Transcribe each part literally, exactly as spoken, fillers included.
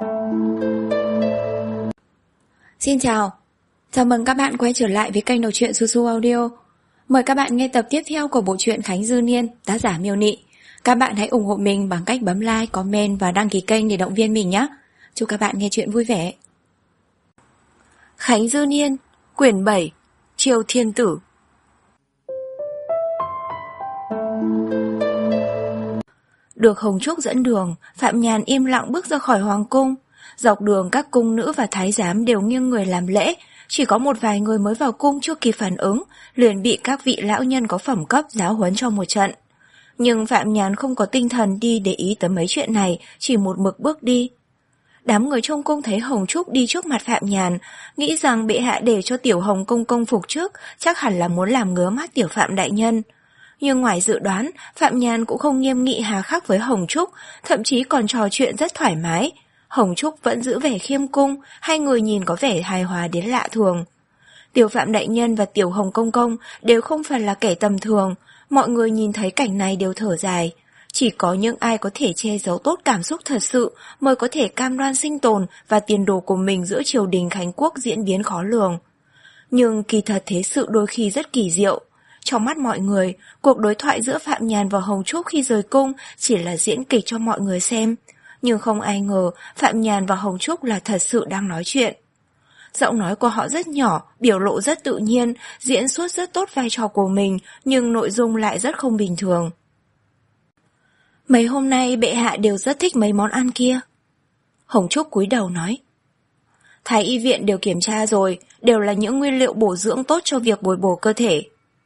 Xin chào, chào mừng các bạn quay trở lại với kênh đọc truyện Su Su Audio. Mời các bạn nghe tập tiếp theo của bộ truyện Khánh Dư Niên, tác giả Miêu Nị. Các bạn hãy ủng hộ mình bằng cách bấm like, comment và đăng ký kênh để động viên mình nhé. Chúc các bạn nghe truyện vui vẻ. Khánh Dư Niên, quyển bảy, Triều Thiên Tử. Được Hồng Trúc dẫn đường, Phạm Nhàn im lặng bước ra khỏi hoàng cung. Dọc đường các cung nữ và thái giám đều nghiêng người làm lễ, chỉ có một vài người mới vào cung chưa kịp phản ứng, liền bị các vị lão nhân có phẩm cấp giáo huấn cho một trận. Nhưng Phạm Nhàn không có tinh thần đi để ý tới mấy chuyện này, chỉ một mực bước đi. Đám người trong cung thấy Hồng Trúc đi trước mặt Phạm Nhàn, nghĩ rằng bệ hạ để cho tiểu Hồng công công phục trước, chắc hẳn là muốn làm ngứa mắt tiểu Phạm đại nhân. Nhưng ngoài dự đoán, Phạm Nhàn cũng không nghiêm nghị hà khắc với Hồng Trúc, thậm chí còn trò chuyện rất thoải mái. Hồng Trúc vẫn giữ vẻ khiêm cung, hai người nhìn có vẻ hài hòa đến lạ thường. Tiểu Phạm đại nhân và tiểu Hồng công công đều không phải là kẻ tầm thường, mọi người nhìn thấy cảnh này đều thở dài. Chỉ có những ai có thể che giấu tốt cảm xúc thật sự mới có thể cam đoan sinh tồn và tiền đồ của mình giữa triều đình Khánh Quốc diễn biến khó lường. Nhưng kỳ thật thế sự đôi khi rất kỳ diệu. Trong mắt mọi người, cuộc đối thoại giữa Phạm Nhàn và Hồng Trúc khi rời cung chỉ là diễn kịch cho mọi người xem. Nhưng không ai ngờ Phạm Nhàn và Hồng Trúc là thật sự đang nói chuyện. Giọng nói của họ rất nhỏ, biểu lộ rất tự nhiên, diễn xuất rất tốt vai trò của mình, nhưng nội dung lại rất không bình thường. Mấy hôm nay bệ hạ đều rất thích mấy món ăn kia. Hồng Trúc cúi đầu nói. Thái y viện đều kiểm tra rồi, đều là những nguyên liệu bổ dưỡng tốt cho việc bồi bổ cơ thể.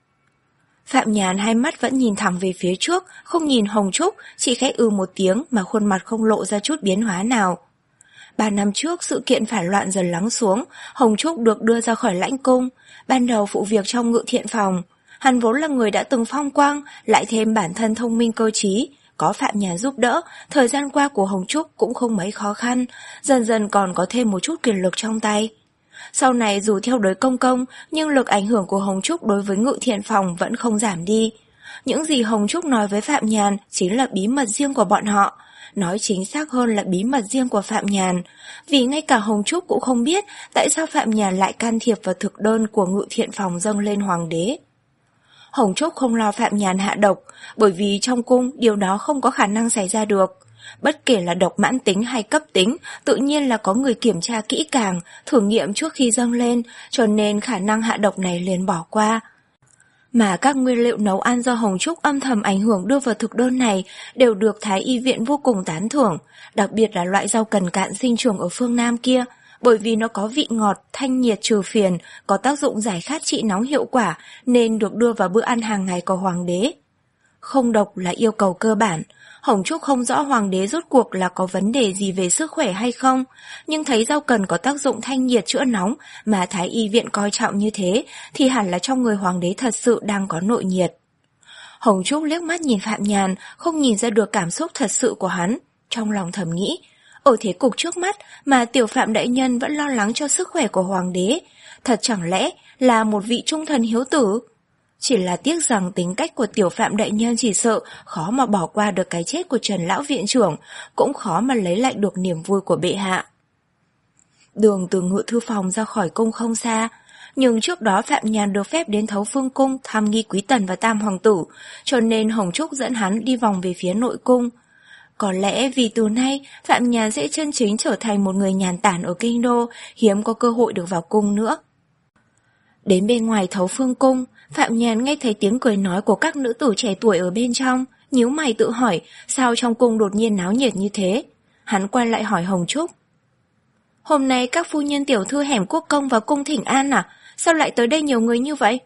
Phạm Nhàn hai mắt vẫn nhìn thẳng về phía trước, không nhìn Hồng Trúc, chỉ khẽ ư một tiếng mà khuôn mặt không lộ ra chút biến hóa nào. Ba năm trước, sự kiện phản loạn dần lắng xuống, Hồng Trúc được đưa ra khỏi lãnh cung, ban đầu phụ việc trong ngự thiện phòng. Hắn vốn là người đã từng phong quang, lại thêm bản thân thông minh cơ trí, có Phạm Nhàn giúp đỡ, thời gian qua của Hồng Trúc cũng không mấy khó khăn, dần dần còn có thêm một chút quyền lực trong tay. Sau này dù theo đuổi công công, nhưng lực ảnh hưởng của Hồng Trúc đối với ngự thiện phòng vẫn không giảm đi. Những gì Hồng Trúc nói với Phạm Nhàn chính là bí mật riêng của bọn họ, nói chính xác hơn là bí mật riêng của Phạm Nhàn, vì ngay cả Hồng Trúc cũng không biết tại sao Phạm Nhàn lại can thiệp vào thực đơn của ngự thiện phòng dâng lên hoàng đế. Hồng Trúc không lo Phạm Nhàn hạ độc, bởi vì trong cung điều đó không có khả năng xảy ra được. Bất kể là độc mãn tính hay cấp tính, tự nhiên là có người kiểm tra kỹ càng, thử nghiệm trước khi dâng lên, cho nên khả năng hạ độc này liền bỏ qua. Mà các nguyên liệu nấu ăn do Hồng Trúc âm thầm ảnh hưởng đưa vào thực đơn này đều được Thái y viện vô cùng tán thưởng, đặc biệt là loại rau cần cạn sinh trưởng ở phương Nam kia, bởi vì nó có vị ngọt, thanh nhiệt trừ phiền, có tác dụng giải khát trị nóng hiệu quả nên được đưa vào bữa ăn hàng ngày của hoàng đế. Không độc là yêu cầu cơ bản. Hồng Trúc không rõ hoàng đế rốt cuộc là có vấn đề gì về sức khỏe hay không, nhưng thấy rau cần có tác dụng thanh nhiệt chữa nóng mà Thái y viện coi trọng như thế thì hẳn là trong người hoàng đế thật sự đang có nội nhiệt. Hồng Trúc liếc mắt nhìn Phạm Nhàn, không nhìn ra được cảm xúc thật sự của hắn, trong lòng thầm nghĩ, ở thế cục trước mắt mà tiểu Phạm đại nhân vẫn lo lắng cho sức khỏe của hoàng đế, thật chẳng lẽ là một vị trung thần hiếu tử? Chỉ là tiếc rằng tính cách của tiểu Phạm đại nhân chỉ sợ khó mà bỏ qua được cái chết của Trần lão viện trưởng, cũng khó mà lấy lại được niềm vui của bệ hạ. Đường từ ngự thư phòng ra khỏi cung không xa, nhưng trước đó Phạm Nhàn được phép đến Thấu Phương cung thăm nghi quý tần và tam hoàng tử, cho nên Hồng Trúc dẫn hắn đi vòng về phía nội cung. Có lẽ vì từ nay Phạm Nhàn sẽ chân chính trở thành một người nhàn tản ở kinh đô, hiếm có cơ hội được vào cung nữa. Đến bên ngoài Thấu Phương cung, Phạm Nhàn nghe thấy tiếng cười nói của các nữ tử trẻ tuổi ở bên trong, nhíu mày tự hỏi sao trong cung đột nhiên náo nhiệt như thế. Hắn quay lại hỏi Hồng Trúc. Hôm nay các phu nhân tiểu thư Hẻm Quốc công vào cung thỉnh an à? Sao lại tới đây nhiều người như vậy?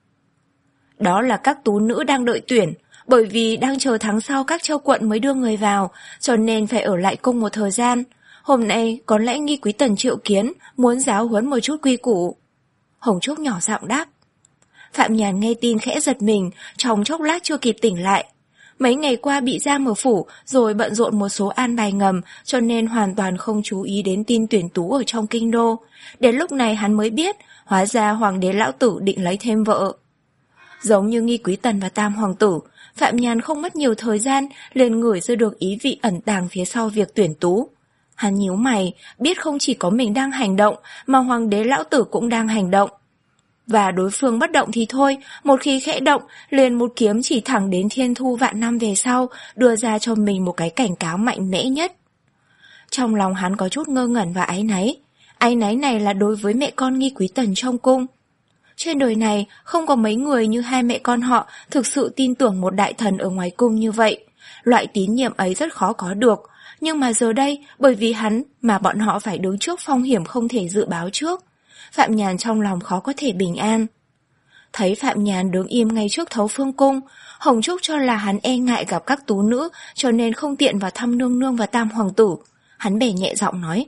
Đó là các tú nữ đang đợi tuyển, bởi vì đang chờ tháng sau các châu quận mới đưa người vào, cho nên phải ở lại cung một thời gian. Hôm nay có lẽ nghi quý tần triệu kiến, muốn giáo huấn một chút quy củ. Hồng Trúc nhỏ giọng đáp. Phạm Nhàn nghe tin khẽ giật mình, trong chốc lát chưa kịp tỉnh lại. Mấy ngày qua bị giam ở phủ, rồi bận rộn một số an bài ngầm, cho nên hoàn toàn không chú ý đến tin tuyển tú ở trong kinh đô. Đến lúc này hắn mới biết, hóa ra hoàng đế lão tử định lấy thêm vợ. Giống như nghi quý tần và tam hoàng tử, Phạm Nhàn không mất nhiều thời gian liền ngửi ra được ý vị ẩn tàng phía sau việc tuyển tú. Hắn nhíu mày, biết không chỉ có mình đang hành động, mà hoàng đế lão tử cũng đang hành động. Và đối phương bất động thì thôi, một khi khẽ động, liền một kiếm chỉ thẳng đến thiên thu vạn năm về sau, đưa ra cho mình một cái cảnh cáo mạnh mẽ nhất. Trong lòng hắn có chút ngơ ngẩn và áy náy. Áy náy này là đối với mẹ con Nghi Quý Tần trong cung. Trên đời này không có mấy người như hai mẹ con họ thực sự tin tưởng một đại thần ở ngoài cung như vậy. Loại tín nhiệm ấy rất khó có được. Nhưng mà giờ đây, bởi vì hắn mà bọn họ phải đứng trước phong hiểm không thể dự báo trước. Phạm Nhàn trong lòng khó có thể bình an. Thấy Phạm Nhàn đứng im ngay trước Thấu Phương Cung, Hồng Trúc cho là hắn e ngại gặp các tú nữ, cho nên không tiện vào thăm nương nương và tam hoàng tử. Hắn bẻ nhẹ giọng nói: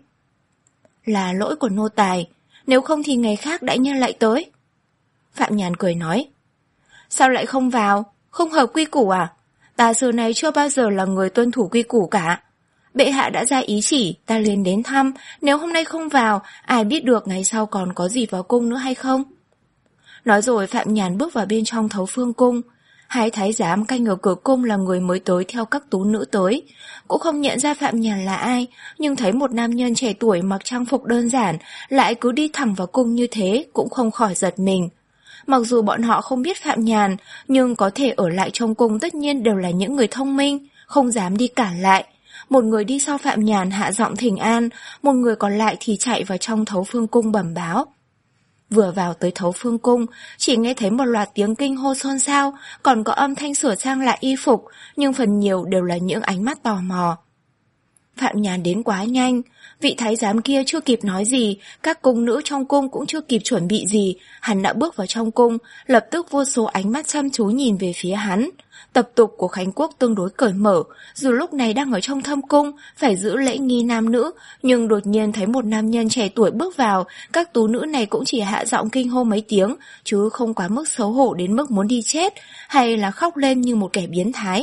Là lỗi của nô tài, nếu không thì ngày khác đại nhân lại tới. Phạm Nhàn cười nói: Sao lại không vào? Không hợp quy củ à? Ta xưa nay chưa bao giờ là người tuân thủ quy củ cả. Bệ hạ đã ra ý chỉ, ta liền đến thăm, nếu hôm nay không vào, ai biết được ngày sau còn có gì vào cung nữa hay không? Nói rồi Phạm Nhàn bước vào bên trong Thấu Phương Cung. Hai thái giám canh ở cửa cung là người mới tới theo các tú nữ tới. Cũng không nhận ra Phạm Nhàn là ai, nhưng thấy một nam nhân trẻ tuổi mặc trang phục đơn giản, lại cứ đi thẳng vào cung như thế, cũng không khỏi giật mình. Mặc dù bọn họ không biết Phạm Nhàn, nhưng có thể ở lại trong cung tất nhiên đều là những người thông minh, không dám đi cản lại. Một người đi sau Phạm Nhàn hạ giọng thỉnh an, một người còn lại thì chạy vào trong Thấu Phương Cung bẩm báo. Vừa vào tới Thấu Phương Cung, chỉ nghe thấy một loạt tiếng kinh hô xôn xao, còn có âm thanh sửa sang lại y phục, nhưng phần nhiều đều là những ánh mắt tò mò. Phạm Nhàn đến quá nhanh, vị thái giám kia chưa kịp nói gì, các cung nữ trong cung cũng chưa kịp chuẩn bị gì, hắn đã bước vào trong cung, lập tức vô số ánh mắt chăm chú nhìn về phía hắn. Tập tục của Khánh Quốc tương đối cởi mở, dù lúc này đang ở trong thâm cung, phải giữ lễ nghi nam nữ, nhưng đột nhiên thấy một nam nhân trẻ tuổi bước vào, các tú nữ này cũng chỉ hạ giọng kinh hô mấy tiếng, chứ không quá mức xấu hổ đến mức muốn đi chết, hay là khóc lên như một kẻ biến thái.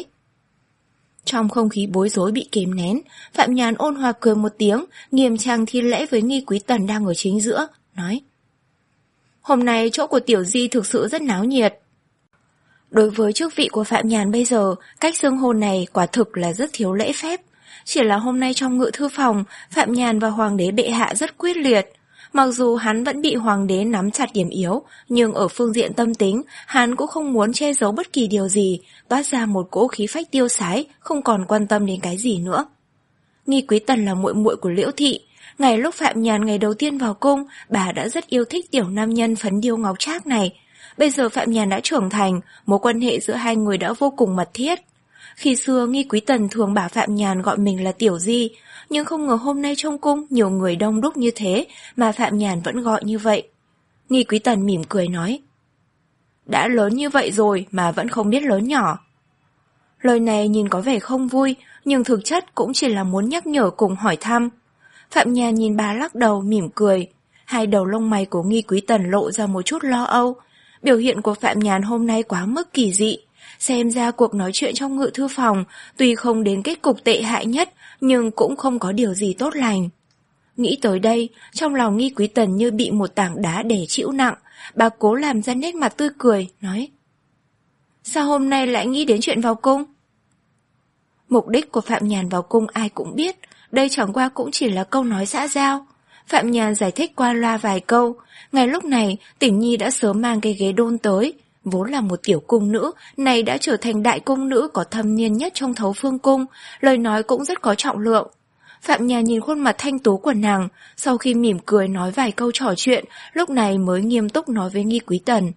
Trong không khí bối rối bị kìm nén, Phạm Nhàn ôn hòa cười một tiếng, nghiêm trang thi lễ với Nghi Quý Tần đang ở chính giữa, nói: Hôm nay chỗ của Tiểu Di thực sự rất náo nhiệt. Đối với chức vị của Phạm Nhàn bây giờ, cách xưng hô này quả thực là rất thiếu lễ phép. Chỉ là hôm nay trong ngự thư phòng, Phạm Nhàn và Hoàng đế bệ hạ rất quyết liệt. Mặc dù hắn vẫn bị Hoàng đế nắm chặt điểm yếu, nhưng ở phương diện tâm tính, hắn cũng không muốn che giấu bất kỳ điều gì, toát ra một cỗ khí phách tiêu sái, không còn quan tâm đến cái gì nữa. Nghi Quý Tần là muội muội của Liễu Thị. Ngày lúc Phạm Nhàn ngày đầu tiên vào cung, bà đã rất yêu thích tiểu nam nhân phấn điêu ngọc trác này. Bây giờ Phạm Nhàn đã trưởng thành, mối quan hệ giữa hai người đã vô cùng mật thiết. Khi xưa Nghi Quý Tần thường bảo Phạm Nhàn gọi mình là Tiểu Di, nhưng không ngờ hôm nay trong cung nhiều người đông đúc như thế mà Phạm Nhàn vẫn gọi như vậy. Nghi Quý Tần mỉm cười nói: Đã lớn như vậy rồi mà vẫn không biết lớn nhỏ. Lời này nhìn có vẻ không vui, nhưng thực chất cũng chỉ là muốn nhắc nhở cùng hỏi thăm. Phạm Nhàn nhìn bà lắc đầu mỉm cười, hai đầu lông mày của Nghi Quý Tần lộ ra một chút lo âu. Biểu hiện của Phạm Nhàn hôm nay quá mức kỳ dị. Xem ra cuộc nói chuyện trong ngự thư phòng tuy không đến kết cục tệ hại nhất, nhưng cũng không có điều gì tốt lành. Nghĩ tới đây, trong lòng Nghi Quý Tần như bị một tảng đá đè chịu nặng. Bà cố làm ra nét mặt tươi cười, nói: Sao hôm nay lại nghĩ đến chuyện vào cung? Mục đích của Phạm Nhàn vào cung ai cũng biết, đây chẳng qua cũng chỉ là câu nói xã giao. Phạm Nhàn giải thích qua loa vài câu. Ngay lúc này, Tỉnh Nhi đã sớm mang cái ghế đôn tới. Vốn là một tiểu cung nữ, này đã trở thành đại cung nữ có thâm niên nhất trong Thấu Phương Cung, lời nói cũng rất có trọng lượng. Phạm Nhàn nhìn khuôn mặt thanh tú của nàng, sau khi mỉm cười nói vài câu trò chuyện, lúc này mới nghiêm túc nói với Nghi Quý Tần: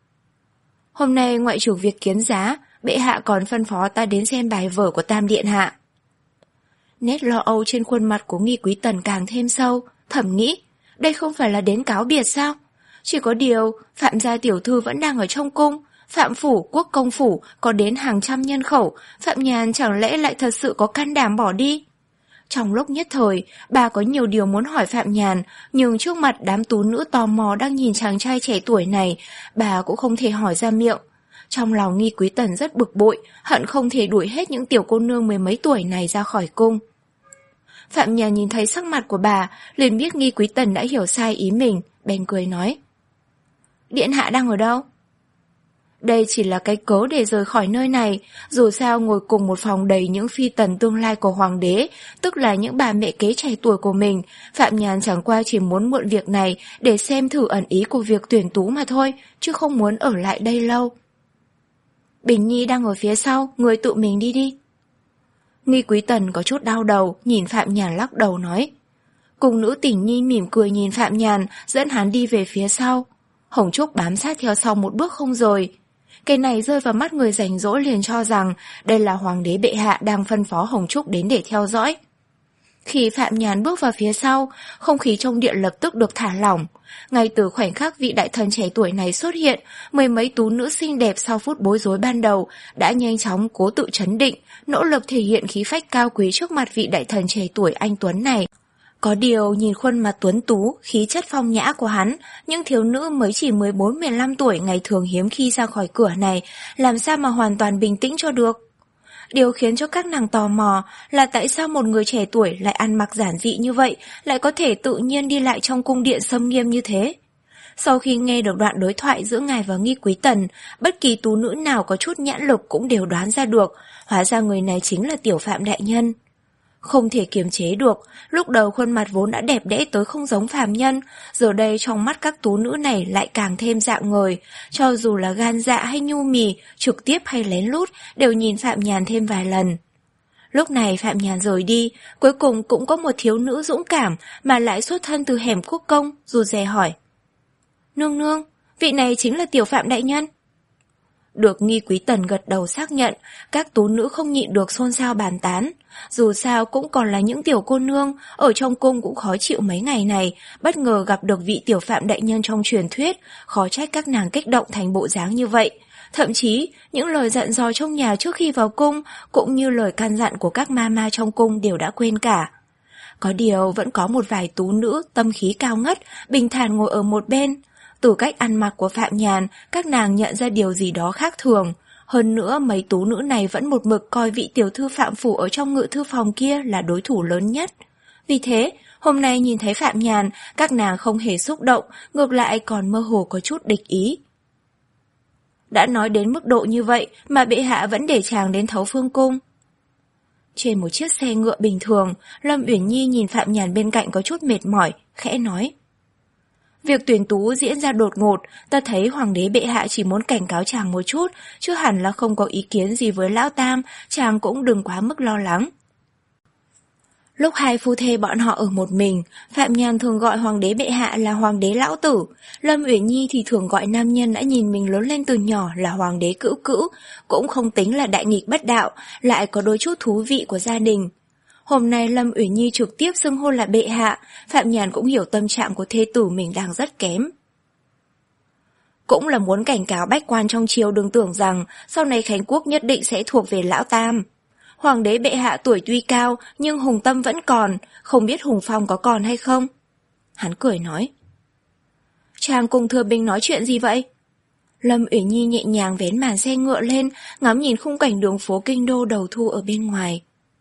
Hôm nay ngoại trừ việc kiến giá, bệ hạ còn phân phó ta đến xem bài vở của Tam Điện Hạ. Nét lo âu trên khuôn mặt của Nghi Quý Tần càng thêm sâu, thầm nghĩ, đây không phải là đến cáo biệt sao? Chỉ có điều, Phạm gia tiểu thư vẫn đang ở trong cung, Phạm phủ, Quốc công phủ có đến hàng trăm nhân khẩu, Phạm Nhàn chẳng lẽ lại thật sự có can đảm bỏ đi? Trong lúc nhất thời, bà có nhiều điều muốn hỏi Phạm Nhàn, nhưng trước mặt đám tú nữ tò mò đang nhìn chàng trai trẻ tuổi này, bà cũng không thể hỏi ra miệng. Trong lòng Nghi Quý Tần rất bực bội, hận không thể đuổi hết những tiểu cô nương mười mấy tuổi này ra khỏi cung. Phạm Nhàn nhìn thấy sắc mặt của bà, liền biết Nghi Quý Tần đã hiểu sai ý mình, bèn cười nói: Điện hạ đang ở đâu? Đây chỉ là cái cớ để rời khỏi nơi này, dù sao ngồi cùng một phòng đầy những phi tần tương lai của hoàng đế, tức là những bà mẹ kế trẻ tuổi của mình, Phạm Nhàn chẳng qua chỉ muốn mượn việc này để xem thử ẩn ý của việc tuyển tú mà thôi, chứ không muốn ở lại đây lâu. Bình Nhi đang ở phía sau, người tự mình đi đi. Nghi Quý Tần có chút đau đầu, nhìn Phạm Nhàn lắc đầu nói. Cung nữ Tỉnh Nhi mỉm cười nhìn Phạm Nhàn, dẫn hắn đi về phía sau. Hồng Trúc bám sát theo sau một bước không rời. Cái này rơi vào mắt người rảnh rỗi liền cho rằng đây là hoàng đế bệ hạ đang phân phó Hồng Trúc đến để theo dõi. Khi Phạm Nhàn bước vào phía sau, không khí trong điện lập tức được thả lỏng. Ngay từ khoảnh khắc vị đại thần trẻ tuổi này xuất hiện, mười mấy tú nữ xinh đẹp sau phút bối rối ban đầu đã nhanh chóng cố tự trấn định, nỗ lực thể hiện khí phách cao quý trước mặt vị đại thần trẻ tuổi anh tuấn này. Có điều nhìn khuôn mặt tuấn tú, khí chất phong nhã của hắn, những thiếu nữ mới chỉ mười bốn mười lăm tuổi ngày thường hiếm khi ra khỏi cửa này, làm sao mà hoàn toàn bình tĩnh cho được. Điều khiến cho các nàng tò mò là tại sao một người trẻ tuổi lại ăn mặc giản dị như vậy, lại có thể tự nhiên đi lại trong cung điện xâm nghiêm như thế. Sau khi nghe được đoạn đối thoại giữa ngài và Nghi Quý Tần, bất kỳ tú nữ nào có chút nhãn lực cũng đều đoán ra được, hóa ra người này chính là Tiểu Phạm đại nhân. Không thể kiềm chế được, lúc đầu khuôn mặt vốn đã đẹp đẽ tới không giống phàm nhân, giờ đây trong mắt các tú nữ này lại càng thêm dạng ngời, cho dù là gan dạ hay nhu mì, trực tiếp hay lén lút, đều nhìn Phạm Nhàn thêm vài lần. Lúc này Phạm Nhàn rời đi, cuối cùng cũng có một thiếu nữ dũng cảm mà lại xuất thân từ hẻm quốc công, dù dè hỏi. Nương nương, vị này chính là Tiểu Phạm đại nhân. Được Nghi Quý Tần gật đầu xác nhận, các tú nữ không nhịn được xôn xao bàn tán. Dù sao cũng còn là những tiểu cô nương, ở trong cung cũng khó chịu mấy ngày này, bất ngờ gặp được vị Tiểu Phạm đại nhân trong truyền thuyết, khó trách các nàng kích động thành bộ dáng như vậy. Thậm chí, những lời dặn dò trong nhà trước khi vào cung, cũng như lời can dặn của các ma ma trong cung đều đã quên cả. Có điều vẫn có một vài tú nữ tâm khí cao ngất, bình thản ngồi ở một bên. Từ cách ăn mặc của Phạm Nhàn, các nàng nhận ra điều gì đó khác thường. Hơn nữa, mấy tú nữ này vẫn một mực coi vị tiểu thư Phạm Phủ ở trong ngự thư phòng kia là đối thủ lớn nhất. Vì thế, hôm nay nhìn thấy Phạm Nhàn, các nàng không hề xúc động, ngược lại còn mơ hồ có chút địch ý. Đã nói đến mức độ như vậy mà bệ hạ vẫn để chàng đến Thấu Phương Cung. Trên một chiếc xe ngựa bình thường, Lâm Uyển Nhi nhìn Phạm Nhàn bên cạnh có chút mệt mỏi, khẽ nói. Việc tuyển tú diễn ra đột ngột, ta thấy hoàng đế bệ hạ chỉ muốn cảnh cáo chàng một chút, chứ hẳn là không có ý kiến gì với lão tam, chàng cũng đừng quá mức lo lắng. Lúc hai phu thê bọn họ ở một mình, Phạm Nhàn thường gọi hoàng đế bệ hạ là hoàng đế lão tử, Lâm Uyển Nhi thì thường gọi nam nhân đã nhìn mình lớn lên từ nhỏ là hoàng đế cữu cữu, cũng không tính là đại nghịch bất đạo, lại có đôi chút thú vị của gia đình. Hôm nay Lâm Uyển Nhi trực tiếp xưng hô là bệ hạ, Phạm Nhàn cũng hiểu tâm trạng của thê tử mình đang rất kém. Cũng là muốn cảnh cáo bách quan trong triều đừng tưởng rằng sau này Khánh Quốc nhất định sẽ thuộc về lão tam. Hoàng đế bệ hạ tuổi tuy cao nhưng hùng tâm vẫn còn, không biết hùng phong có còn hay không? Hắn cười nói. Chàng cùng Thừa Bình nói chuyện gì vậy? Lâm Uyển Nhi nhẹ nhàng vén màn xe ngựa lên, ngắm nhìn khung cảnh đường phố kinh đô đầu thu ở bên ngoài.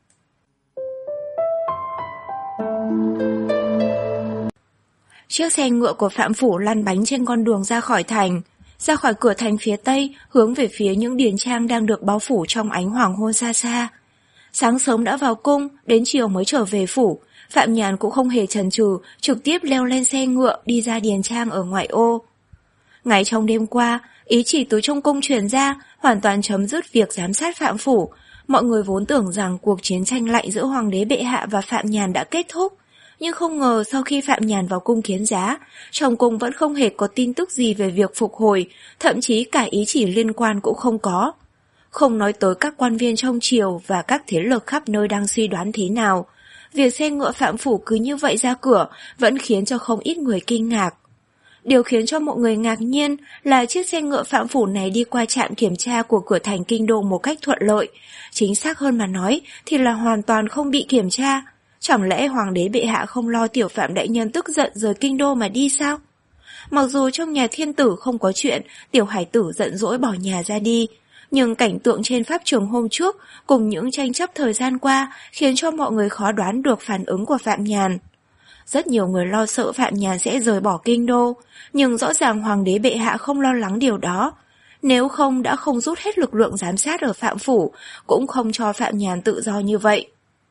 Chiếc xe ngựa của Phạm Phủ lăn bánh trên con đường ra khỏi thành. Ra khỏi cửa thành phía tây, hướng về phía những điền trang đang được bao phủ trong ánh hoàng hôn xa xa. Sáng sớm đã vào cung, đến chiều mới trở về phủ. Phạm Nhàn cũng không hề chần chừ, trực tiếp leo lên xe ngựa đi ra điền trang ở ngoại ô. Ngay trong đêm qua, ý chỉ từ trong cung truyền ra, hoàn toàn chấm dứt việc giám sát Phạm Phủ. Mọi người vốn tưởng rằng cuộc chiến tranh lạnh giữa hoàng đế bệ hạ và Phạm Nhàn đã kết thúc. Nhưng không ngờ sau khi Phạm Nhàn vào cung kiến giá, trong cung vẫn không hề có tin tức gì về việc phục hồi, thậm chí cả ý chỉ liên quan cũng không có. Không nói tới các quan viên trong triều và các thế lực khắp nơi đang suy đoán thế nào. Việc xe ngựa Phạm Phủ cứ như vậy ra cửa vẫn khiến cho không ít người kinh ngạc. Điều khiến cho mọi người ngạc nhiên là chiếc xe ngựa Phạm Phủ này đi qua trạm kiểm tra của cửa thành kinh đô một cách thuận lợi. Chính xác hơn mà nói thì là hoàn toàn không bị kiểm tra. Chẳng lẽ hoàng đế bệ hạ không lo Tiểu Phạm đại nhân tức giận rời kinh đô mà đi sao? Mặc dù trong nhà thiên tử không có chuyện tiểu hải tử giận dỗi bỏ nhà ra đi, nhưng cảnh tượng trên pháp trường hôm trước cùng những tranh chấp thời gian qua khiến cho mọi người khó đoán được phản ứng của Phạm Nhàn. Rất nhiều người lo sợ Phạm Nhàn sẽ rời bỏ kinh đô, nhưng rõ ràng hoàng đế bệ hạ không lo lắng điều đó. Nếu không đã không rút hết lực lượng giám sát ở Phạm phủ, cũng không cho Phạm Nhàn tự do như vậy.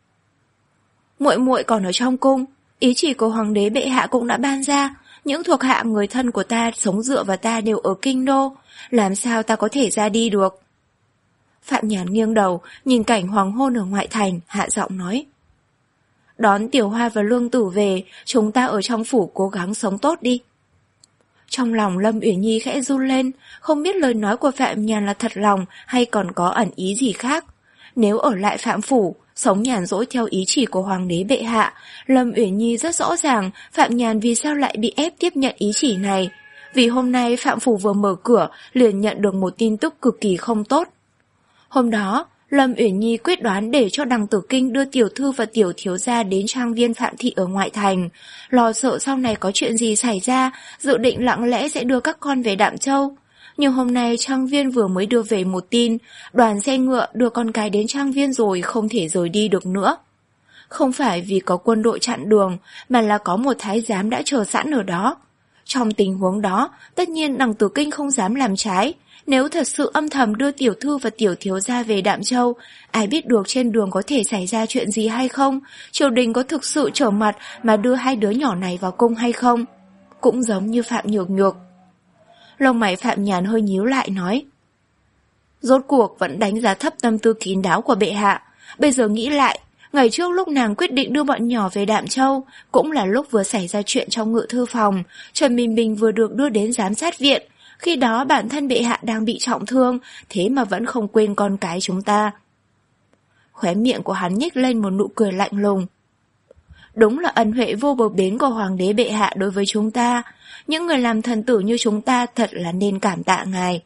Muội muội còn ở trong cung, ý chỉ của hoàng đế bệ hạ cũng đã ban ra, những thuộc hạ người thân của ta sống dựa vào ta đều ở kinh đô, làm sao ta có thể ra đi được? Phạm Nhàn nghiêng đầu, nhìn cảnh hoàng hôn ở ngoại thành, hạ giọng nói. Đón Tiểu Hoa và Lương Tử về, chúng ta ở trong phủ cố gắng sống tốt đi. Trong lòng Lâm Uyển Nhi khẽ run lên, không biết lời nói của Phạm Nhàn là thật lòng hay còn có ẩn ý gì khác. Nếu ở lại Phạm phủ, sống nhàn rỗi theo ý chỉ của hoàng đế bệ hạ, Lâm Uyển Nhi rất rõ ràng Phạm Nhàn vì sao lại bị ép tiếp nhận ý chỉ này. Vì hôm nay Phạm phủ vừa mở cửa liền nhận được một tin tức cực kỳ không tốt. Hôm đó, Lâm Uyển Nhi quyết đoán để cho Đằng Tử Kinh đưa tiểu thư và tiểu thiếu gia đến trang viên Phạm thị ở ngoại thành, lo sợ sau này có chuyện gì xảy ra, dự định lặng lẽ sẽ đưa các con về Đạm Châu. Nhưng hôm nay trang viên vừa mới đưa về một tin, đoàn xe ngựa đưa con cái đến trang viên rồi không thể rời đi được nữa. Không phải vì có quân đội chặn đường, mà là có một thái giám đã chờ sẵn ở đó. Trong tình huống đó, tất nhiên Đằng Tử Kinh không dám làm trái. Nếu thật sự âm thầm đưa tiểu thư và tiểu thiếu gia về Đạm Châu, ai biết được trên đường có thể xảy ra chuyện gì hay không, triều đình có thực sự trở mặt mà đưa hai đứa nhỏ này vào cung hay không. Cũng giống như Phạm Nhược Nhược. Lông mày Phạm Nhàn hơi nhíu lại nói. Rốt cuộc vẫn đánh giá thấp tâm tư kín đáo của bệ hạ. Bây giờ nghĩ lại, ngày trước lúc nàng quyết định đưa bọn nhỏ về Đạm Châu, cũng là lúc vừa xảy ra chuyện trong ngự thư phòng, Trần Bình Bình vừa được đưa đến giám sát viện. Khi đó bản thân bệ hạ đang bị trọng thương, thế mà vẫn không quên con cái chúng ta. Khóe miệng của hắn nhếch lên một nụ cười lạnh lùng. Đúng là ân huệ vô bờ bến của hoàng đế bệ hạ đối với chúng ta. Những người làm thần tử như chúng ta thật là nên cảm tạ ngài.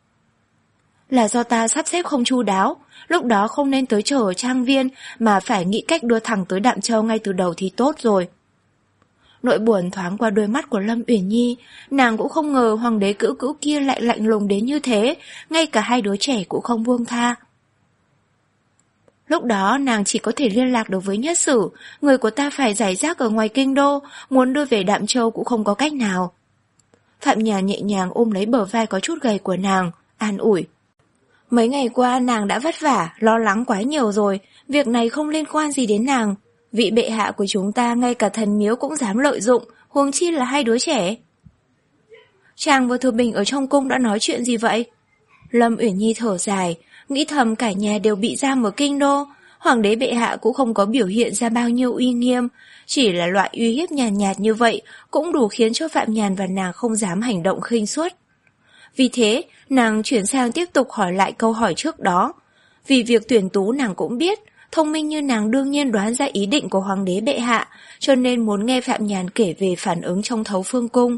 Là do ta sắp xếp không chu đáo, lúc đó không nên tới chờ ở trang viên, mà phải nghĩ cách đưa thẳng tới Đạm Châu ngay từ đầu thì tốt rồi. Nỗi buồn thoáng qua đôi mắt của Lâm Uyển Nhi, nàng cũng không ngờ hoàng đế cữu cữu kia lại lạnh lùng đến như thế, ngay cả hai đứa trẻ cũng không buông tha. Lúc đó nàng chỉ có thể liên lạc được với Nhất Sử, người của ta phải giải rác ở ngoài kinh đô, muốn đưa về Đạm Châu cũng không có cách nào. Phạm Nhàn nhẹ nhàng ôm lấy bờ vai có chút gầy của nàng, an ủi. Mấy ngày qua nàng đã vất vả, lo lắng quá nhiều rồi, việc này không liên quan gì đến nàng. Vị bệ hạ của chúng ta ngay cả thần miếu cũng dám lợi dụng, huống chi là hai đứa trẻ. Chàng và Thừa Bình ở trong cung đã nói chuyện gì vậy? Lâm Uyển Nhi thở dài, nghĩ thầm cả nhà đều bị giam ở kinh đô, hoàng đế bệ hạ cũng không có biểu hiện ra bao nhiêu uy nghiêm, chỉ là loại uy hiếp nhàn nhạt, nhạt như vậy cũng đủ khiến cho Phạm Nhàn và nàng không dám hành động khinh suất. Vì thế, nàng chuyển sang tiếp tục hỏi lại câu hỏi trước đó. Vì việc tuyển tú nàng cũng biết, thông minh như nàng đương nhiên đoán ra ý định của hoàng đế bệ hạ, cho nên muốn nghe Phạm Nhàn kể về phản ứng trong Thấu Phương Cung.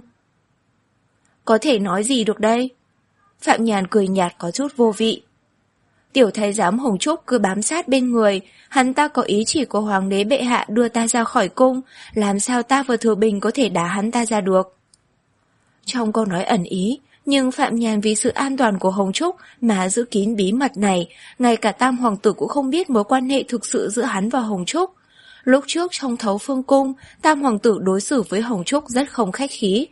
Có thể nói gì được đây? Phạm Nhàn cười nhạt có chút vô vị. Tiểu thái giám Hồng Trúc cứ bám sát bên người, hắn ta có ý chỉ của hoàng đế bệ hạ đưa ta ra khỏi cung, làm sao ta và Thừa Bình có thể đá hắn ta ra được? Trong câu nói ẩn ý, nhưng Phạm Nhàn vì sự an toàn của Hồng Trúc mà giữ kín bí mật này, ngay cả Tam Hoàng tử cũng không biết mối quan hệ thực sự giữa hắn và Hồng Trúc. Lúc trước trong Thấu Phương Cung, Tam Hoàng tử đối xử với Hồng Trúc rất không khách khí.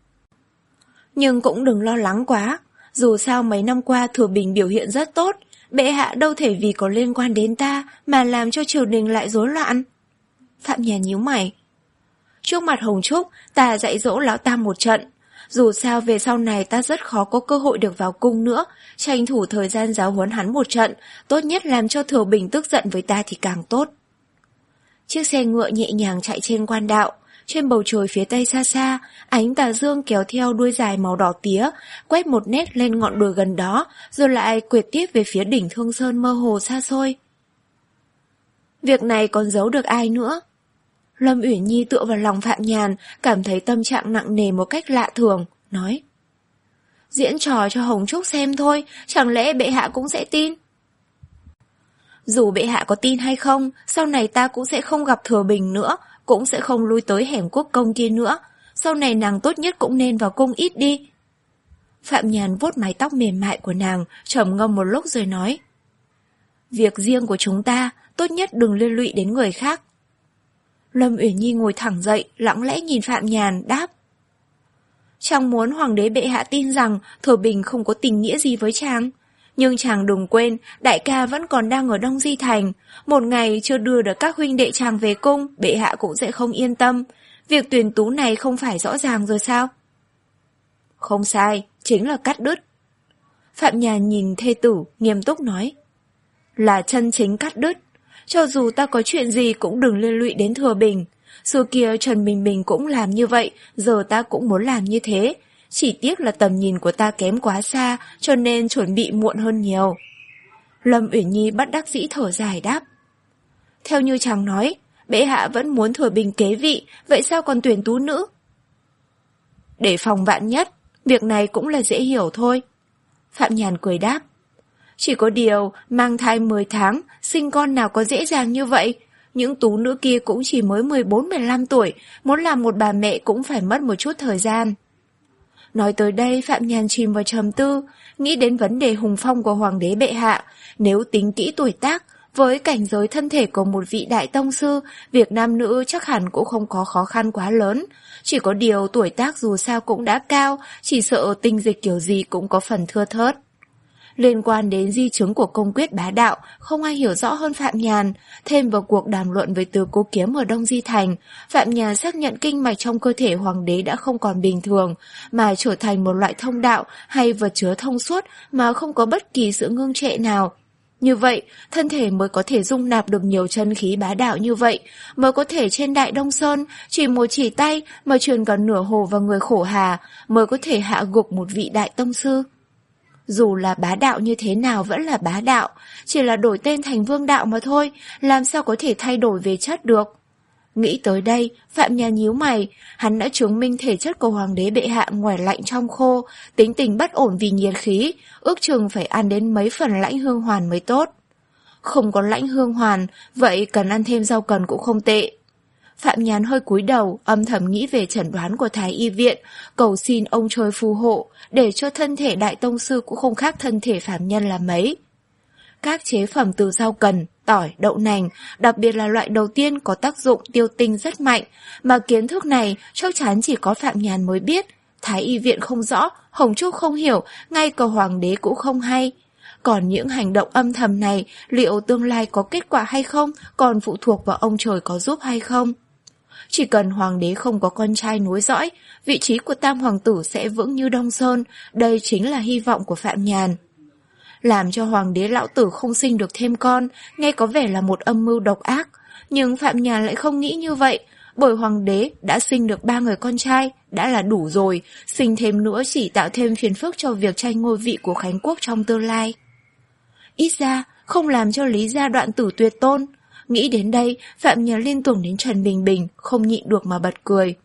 Nhưng cũng đừng lo lắng quá, dù sao mấy năm qua Thừa Bình biểu hiện rất tốt, bệ hạ đâu thể vì có liên quan đến ta mà làm cho triều đình lại rối loạn. Phạm Nhàn nhíu mày. Trước mặt Hồng Trúc, ta dạy dỗ lão Tam một trận. Dù sao về sau này ta rất khó có cơ hội được vào cung nữa, tranh thủ thời gian giáo huấn hắn một trận, tốt nhất làm cho Thừa Bình tức giận với ta thì càng tốt. Chiếc xe ngựa nhẹ nhàng chạy trên quan đạo, trên bầu trời phía tây xa xa, ánh tà dương kéo theo đuôi dài màu đỏ tía, quét một nét lên ngọn đồi gần đó, rồi lại quệt tiếp về phía đỉnh Thương Sơn mơ hồ xa xôi. Việc này còn giấu được ai nữa? Lâm Uyển Nhi tựa vào lòng Phạm Nhàn, cảm thấy tâm trạng nặng nề một cách lạ thường, nói. Diễn trò cho Hồng Trúc xem thôi, chẳng lẽ bệ hạ cũng sẽ tin? Dù bệ hạ có tin hay không, sau này ta cũng sẽ không gặp Thừa Bình nữa, cũng sẽ không lui tới hẻm Quốc Công kia nữa. Sau này nàng tốt nhất cũng nên vào cung ít đi. Phạm Nhàn vuốt mái tóc mềm mại của nàng, trầm ngâm một lúc rồi nói. Việc riêng của chúng ta, tốt nhất đừng liên lụy đến người khác. Lâm Uyển Nhi ngồi thẳng dậy, lặng lẽ nhìn Phạm Nhàn, đáp. Chàng muốn hoàng đế bệ hạ tin rằng Thừa Bình không có tình nghĩa gì với chàng. Nhưng chàng đừng quên, đại ca vẫn còn đang ở Đông Di Thành. Một ngày chưa đưa được các huynh đệ chàng về cung, bệ hạ cũng sẽ không yên tâm. Việc tuyển tú này không phải rõ ràng rồi sao? Không sai, chính là cắt đứt. Phạm Nhàn nhìn thê tử, nghiêm túc nói. Là chân chính cắt đứt. Cho dù ta có chuyện gì cũng đừng liên lụy đến Thừa Bình. Xưa kia Trần Bình Bình cũng làm như vậy, giờ ta cũng muốn làm như thế. Chỉ tiếc là tầm nhìn của ta kém quá xa, cho nên chuẩn bị muộn hơn nhiều. Lâm Uyển Nhi bất đắc dĩ thở dài đáp. Theo như chàng nói, bệ hạ vẫn muốn Thừa Bình kế vị, vậy sao còn tuyển tú nữ? Để phòng vạn nhất, việc này cũng là dễ hiểu thôi. Phạm Nhàn cười đáp. Chỉ có điều, mang thai mười tháng, sinh con nào có dễ dàng như vậy. Những tú nữ kia cũng chỉ mới mười bốn mười lăm tuổi, muốn làm một bà mẹ cũng phải mất một chút thời gian. Nói tới đây, Phạm Nhàn chìm vào trầm tư, nghĩ đến vấn đề hùng phong của hoàng đế bệ hạ. Nếu tính kỹ tuổi tác, với cảnh giới thân thể của một vị đại tông sư, việc nam nữ chắc hẳn cũng không có khó khăn quá lớn. Chỉ có điều tuổi tác dù sao cũng đã cao, chỉ sợ tinh dịch kiểu gì cũng có phần thưa thớt. Liên quan đến di chứng của công quyết bá đạo, không ai hiểu rõ hơn Phạm Nhàn. Thêm vào cuộc đàm luận với Từ Cố Kiếm ở Đông Di Thành, Phạm Nhàn xác nhận kinh mạch trong cơ thể hoàng đế đã không còn bình thường, mà trở thành một loại thông đạo hay vật chứa thông suốt mà không có bất kỳ sự ngưng trệ nào. Như vậy, thân thể mới có thể dung nạp được nhiều chân khí bá đạo như vậy, mới có thể trên Đại Đông Sơn, chỉ một chỉ tay mà truyền cả nửa hồ vào người khổ hà, mới có thể hạ gục một vị đại tông sư. Dù là bá đạo như thế nào vẫn là bá đạo, chỉ là đổi tên thành vương đạo mà thôi, làm sao có thể thay đổi về chất được. Nghĩ tới đây, Phạm Nhàn nhíu mày, hắn đã chứng minh thể chất của hoàng đế bệ hạ ngoài lạnh trong khô, tính tình bất ổn vì nhiệt khí, ước chừng phải ăn đến mấy phần lãnh hương hoàn mới tốt. Không có lãnh hương hoàn, vậy cần ăn thêm rau cần cũng không tệ. Phạm Nhàn hơi cúi đầu, âm thầm nghĩ về chẩn đoán của Thái Y viện, cầu xin ông trời phù hộ, để cho thân thể đại tông sư cũng không khác thân thể phàm nhân là mấy. Các chế phẩm từ rau cần, tỏi, đậu nành, đặc biệt là loại đầu tiên có tác dụng tiêu tinh rất mạnh, mà kiến thức này chắc chắn chỉ có Phạm Nhàn mới biết. Thái Y viện không rõ, Hồng Trúc không hiểu, ngay cả hoàng đế cũng không hay. Còn những hành động âm thầm này, liệu tương lai có kết quả hay không, còn phụ thuộc vào ông trời có giúp hay không? Chỉ cần hoàng đế không có con trai nối dõi, vị trí của tam hoàng tử sẽ vững như Đông Sơn, đây chính là hy vọng của Phạm Nhàn. Làm cho hoàng đế lão tử không sinh được thêm con, nghe có vẻ là một âm mưu độc ác, nhưng Phạm Nhàn lại không nghĩ như vậy, bởi hoàng đế đã sinh được ba người con trai, đã là đủ rồi, sinh thêm nữa chỉ tạo thêm phiền phức cho việc tranh ngôi vị của Khánh Quốc trong tương lai. Ít ra, không làm cho Lý gia đoạn tử tuyệt tôn. Nghĩ đến đây, Phạm Nhàn liên tưởng đến Trần Bình Bình, không nhịn được mà bật cười.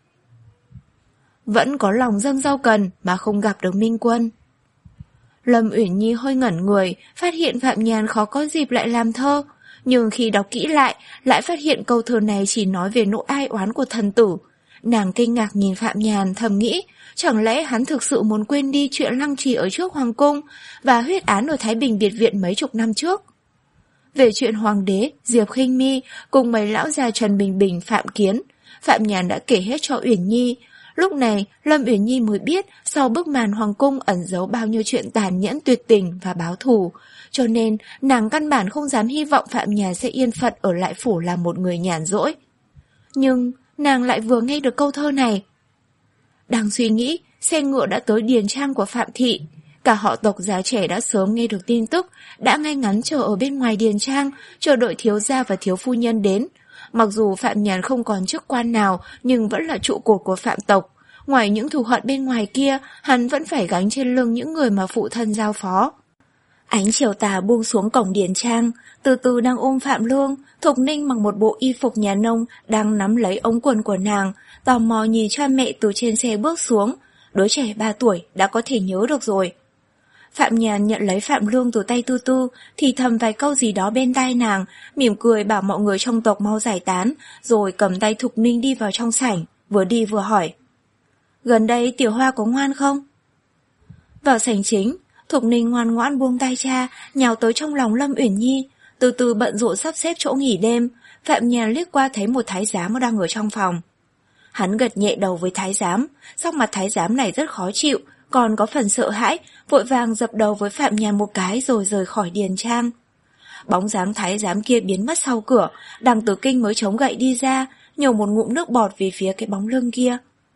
Vẫn có lòng dâng rau cần mà không gặp được Minh Quân. Lâm Uyển Nhi hơi ngẩn người, phát hiện Phạm Nhàn khó có dịp lại làm thơ. Nhưng khi đọc kỹ lại, lại phát hiện câu thơ này chỉ nói về nỗi ai oán của thần tử. Nàng kinh ngạc nhìn Phạm Nhàn, thầm nghĩ, chẳng lẽ hắn thực sự muốn quên đi chuyện lăng trì ở trước hoàng cung và huyết án ở Thái Bình biệt viện mấy chục năm trước. Về chuyện hoàng đế, Diệp Khinh Mi cùng mấy lão già Trần Bình Bình, Phạm Kiến, Phạm Nhàn đã kể hết cho Uyển Nhi. Lúc này, Lâm Uyển Nhi mới biết sau bức màn hoàng cung ẩn giấu bao nhiêu chuyện tàn nhẫn tuyệt tình và báo thù, cho nên nàng căn bản không dám hy vọng Phạm Nhàn sẽ yên phận ở lại phủ làm một người nhàn rỗi. Nhưng nàng lại vừa nghe được câu thơ này. Đang suy nghĩ, xe ngựa đã tới điền trang của Phạm thị. Cả họ tộc già trẻ đã sớm nghe được tin tức, đã ngay ngắn chờ ở bên ngoài điền trang, chờ đợi thiếu gia và thiếu phu nhân đến. Mặc dù Phạm Nhàn không còn chức quan nào, nhưng vẫn là trụ cột của Phạm tộc. Ngoài những thù hận bên ngoài kia, hắn vẫn phải gánh trên lưng những người mà phụ thân giao phó. Ánh chiều tà buông xuống cổng điền trang, từ từ đang ôm Phạm Lương. Thục Ninh mặc một bộ y phục nhà nông, đang nắm lấy ống quần của nàng, tò mò nhìn cha mẹ từ trên xe bước xuống. Đứa trẻ ba tuổi đã có thể nhớ được rồi. Phạm Nhàn nhận lấy Phạm Lương từ tay Tư Tư, thì thầm vài câu gì đó bên tai nàng, mỉm cười bảo mọi người trong tộc mau giải tán, rồi cầm tay Thục Ninh đi vào trong sảnh, vừa đi vừa hỏi. Gần đây Tiểu Hoa có ngoan không? Vào sảnh chính, Thục Ninh ngoan ngoãn buông tay cha, nhào tới trong lòng Lâm Uyển Nhi, từ từ bận rộn sắp xếp chỗ nghỉ đêm. Phạm Nhàn liếc qua thấy một thái giám đang ở trong phòng. Hắn gật nhẹ đầu với thái giám, sắc mặt thái giám này rất khó chịu, còn có phần sợ hãi, vội vàng dập đầu với Phạm Nhàn một cái rồi rời khỏi điền trang. Bóng dáng thái giám kia biến mất sau cửa, Đằng Tử Kinh mới chống gậy đi ra, nhổ một ngụm nước bọt về phía cái bóng lưng kia.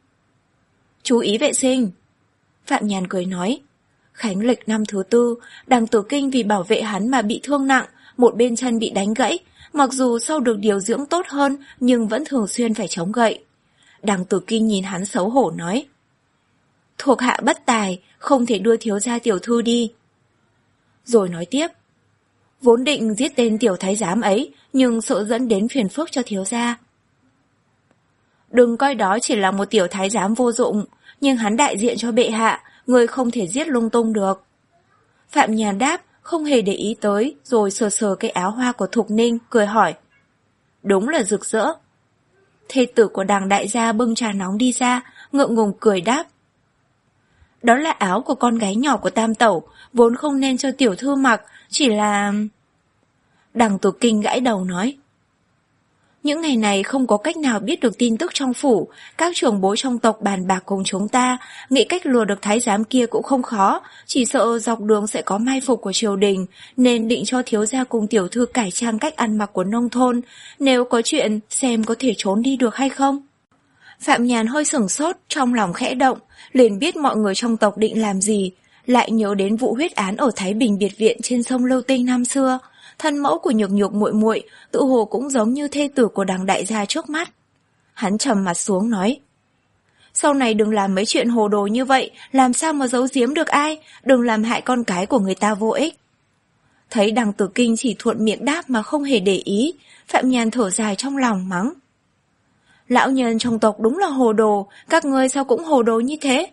Chú ý vệ sinh. Phạm Nhàn cười nói. Khánh lịch năm thứ tư, Đằng Tử Kinh vì bảo vệ hắn mà bị thương nặng, một bên chân bị đánh gãy, mặc dù sau được điều dưỡng tốt hơn nhưng vẫn thường xuyên phải chống gậy. Đằng Tử Kinh nhìn hắn xấu hổ nói. Thuộc hạ bất tài, không thể đưa thiếu gia tiểu thư đi. Rồi nói tiếp. Vốn định giết tên tiểu thái giám ấy, nhưng sợ dẫn đến phiền phức cho thiếu gia. Đừng coi đó chỉ là một tiểu thái giám vô dụng, nhưng hắn đại diện cho bệ hạ, người không thể giết lung tung được. Phạm Nhàn đáp, không hề để ý tới, rồi sờ sờ cái áo hoa của Thục Ninh, cười hỏi. Đúng là rực rỡ. Thê tử của Đằng đại gia bưng trà nóng đi ra, ngượng ngùng cười đáp. Đó là áo của con gái nhỏ của Tam Tẩu, vốn không nên cho tiểu thư mặc, chỉ là... Đằng Tử Kinh gãi đầu nói. Những ngày này không có cách nào biết được tin tức trong phủ, các trưởng bối trong tộc bàn bạc cùng chúng ta, nghĩ cách lừa được thái giám kia cũng không khó, chỉ sợ dọc đường sẽ có mai phục của triều đình, nên định cho thiếu gia cùng tiểu thư cải trang cách ăn mặc của nông thôn, nếu có chuyện xem có thể trốn đi được hay không. Phạm Nhàn hơi sửng sốt, trong lòng khẽ động, liền biết mọi người trong tộc định làm gì, lại nhớ đến vụ huyết án ở Thái Bình biệt viện trên sông Lâu Tinh năm xưa. Thân mẫu của Nhược Nhược muội muội tự hồ cũng giống như thê tử của Đằng đại gia trước mắt. Hắn trầm mặt xuống nói. Sau này đừng làm mấy chuyện hồ đồ như vậy, làm sao mà giấu giếm được ai, đừng làm hại con cái của người ta vô ích. Thấy Đằng Tử Kinh chỉ thuận miệng đáp mà không hề để ý, Phạm Nhàn thở dài trong lòng mắng. Lão nhân trong tộc đúng là hồ đồ, các ngươi sao cũng hồ đồ như thế?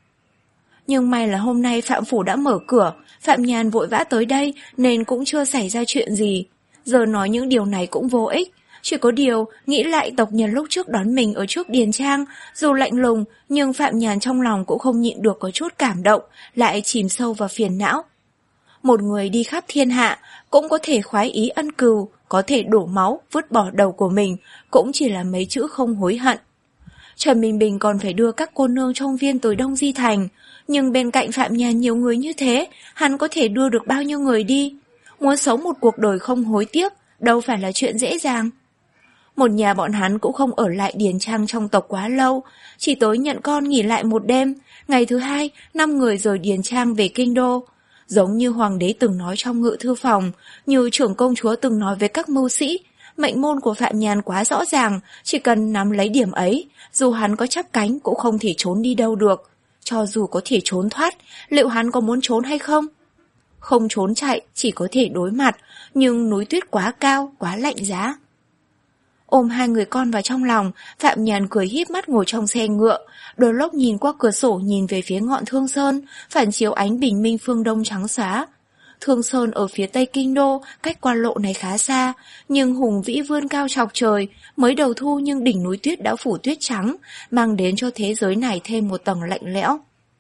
Nhưng may là hôm nay Phạm Phủ đã mở cửa, Phạm Nhàn vội vã tới đây nên cũng chưa xảy ra chuyện gì. Giờ nói những điều này cũng vô ích, chỉ có điều nghĩ lại tộc nhân lúc trước đón mình ở trước điền trang, dù lạnh lùng nhưng Phạm Nhàn trong lòng cũng không nhịn được có chút cảm động, lại chìm sâu vào phiền não. Một người đi khắp thiên hạ cũng có thể khoái ý ân cừu, có thể đổ máu, vứt bỏ đầu của mình, cũng chỉ là mấy chữ không hối hận. Trần Bình Bình còn phải đưa các cô nương trong viên tới Đông Di Thành, nhưng bên cạnh Phạm Nhàn nhiều người như thế, hắn có thể đưa được bao nhiêu người đi? Muốn sống một cuộc đời không hối tiếc, đâu phải là chuyện dễ dàng. Một nhà bọn hắn cũng không ở lại điền trang trong tộc quá lâu, chỉ tới nhận con nghỉ lại một đêm, ngày thứ hai, năm người rời điền trang về kinh đô. Giống như hoàng đế từng nói trong ngự thư phòng, như trưởng công chúa từng nói với các mưu sĩ, mệnh môn của Phạm Nhàn quá rõ ràng, chỉ cần nắm lấy điểm ấy, dù hắn có chắp cánh cũng không thể trốn đi đâu được. Cho dù có thể trốn thoát, liệu hắn có muốn trốn hay không? Không trốn chạy, chỉ có thể đối mặt, nhưng núi tuyết quá cao, quá lạnh giá. Ôm hai người con vào trong lòng, Phạm Nhàn cười híp mắt ngồi trong xe ngựa, đôi lúc nhìn qua cửa sổ nhìn về phía ngọn Thương Sơn, phản chiếu ánh bình minh phương đông trắng xóa. Thương Sơn ở phía tây kinh đô, cách quan lộ này khá xa, nhưng hùng vĩ vươn cao chọc trời, mới đầu thu nhưng đỉnh núi tuyết đã phủ tuyết trắng, mang đến cho thế giới này thêm một tầng lạnh lẽo.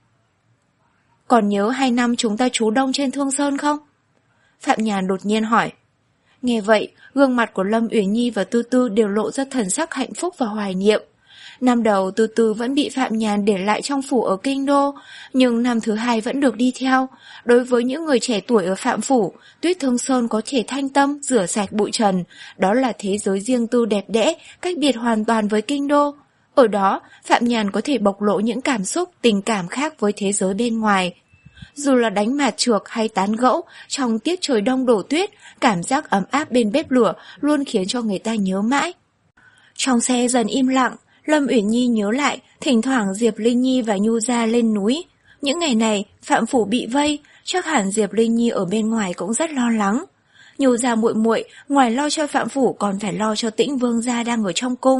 Còn nhớ hai năm chúng ta trú đông trên Thương Sơn không? Phạm Nhàn đột nhiên hỏi. Nghe vậy, gương mặt của Lâm Uyển Nhi và Tư Tư đều lộ ra thần sắc hạnh phúc và hoài niệm. Năm đầu Tư Tư vẫn bị Phạm Nhàn để lại trong phủ ở kinh đô, nhưng năm thứ hai vẫn được đi theo. Đối với những người trẻ tuổi ở Phạm Phủ, Tuyết Thương Sơn có thể thanh tâm, rửa sạch bụi trần. Đó là thế giới riêng tư đẹp đẽ, cách biệt hoàn toàn với kinh đô. Ở đó, Phạm Nhàn có thể bộc lộ những cảm xúc, tình cảm khác với thế giới bên ngoài. Dù là đánh mạt trược hay tán gẫu, trong tiết trời đông đổ tuyết, cảm giác ấm áp bên bếp lửa luôn khiến cho người ta nhớ mãi. Trong xe dần im lặng, Lâm Uyển Nhi nhớ lại, thỉnh thoảng Diệp Linh Nhi và Nhu Gia lên núi. Những ngày này, Phạm Phủ bị vây, chắc hẳn Diệp Linh Nhi ở bên ngoài cũng rất lo lắng. Nhu Gia muội muội, ngoài lo cho Phạm Phủ còn phải lo cho Tĩnh Vương gia đang ở trong cung.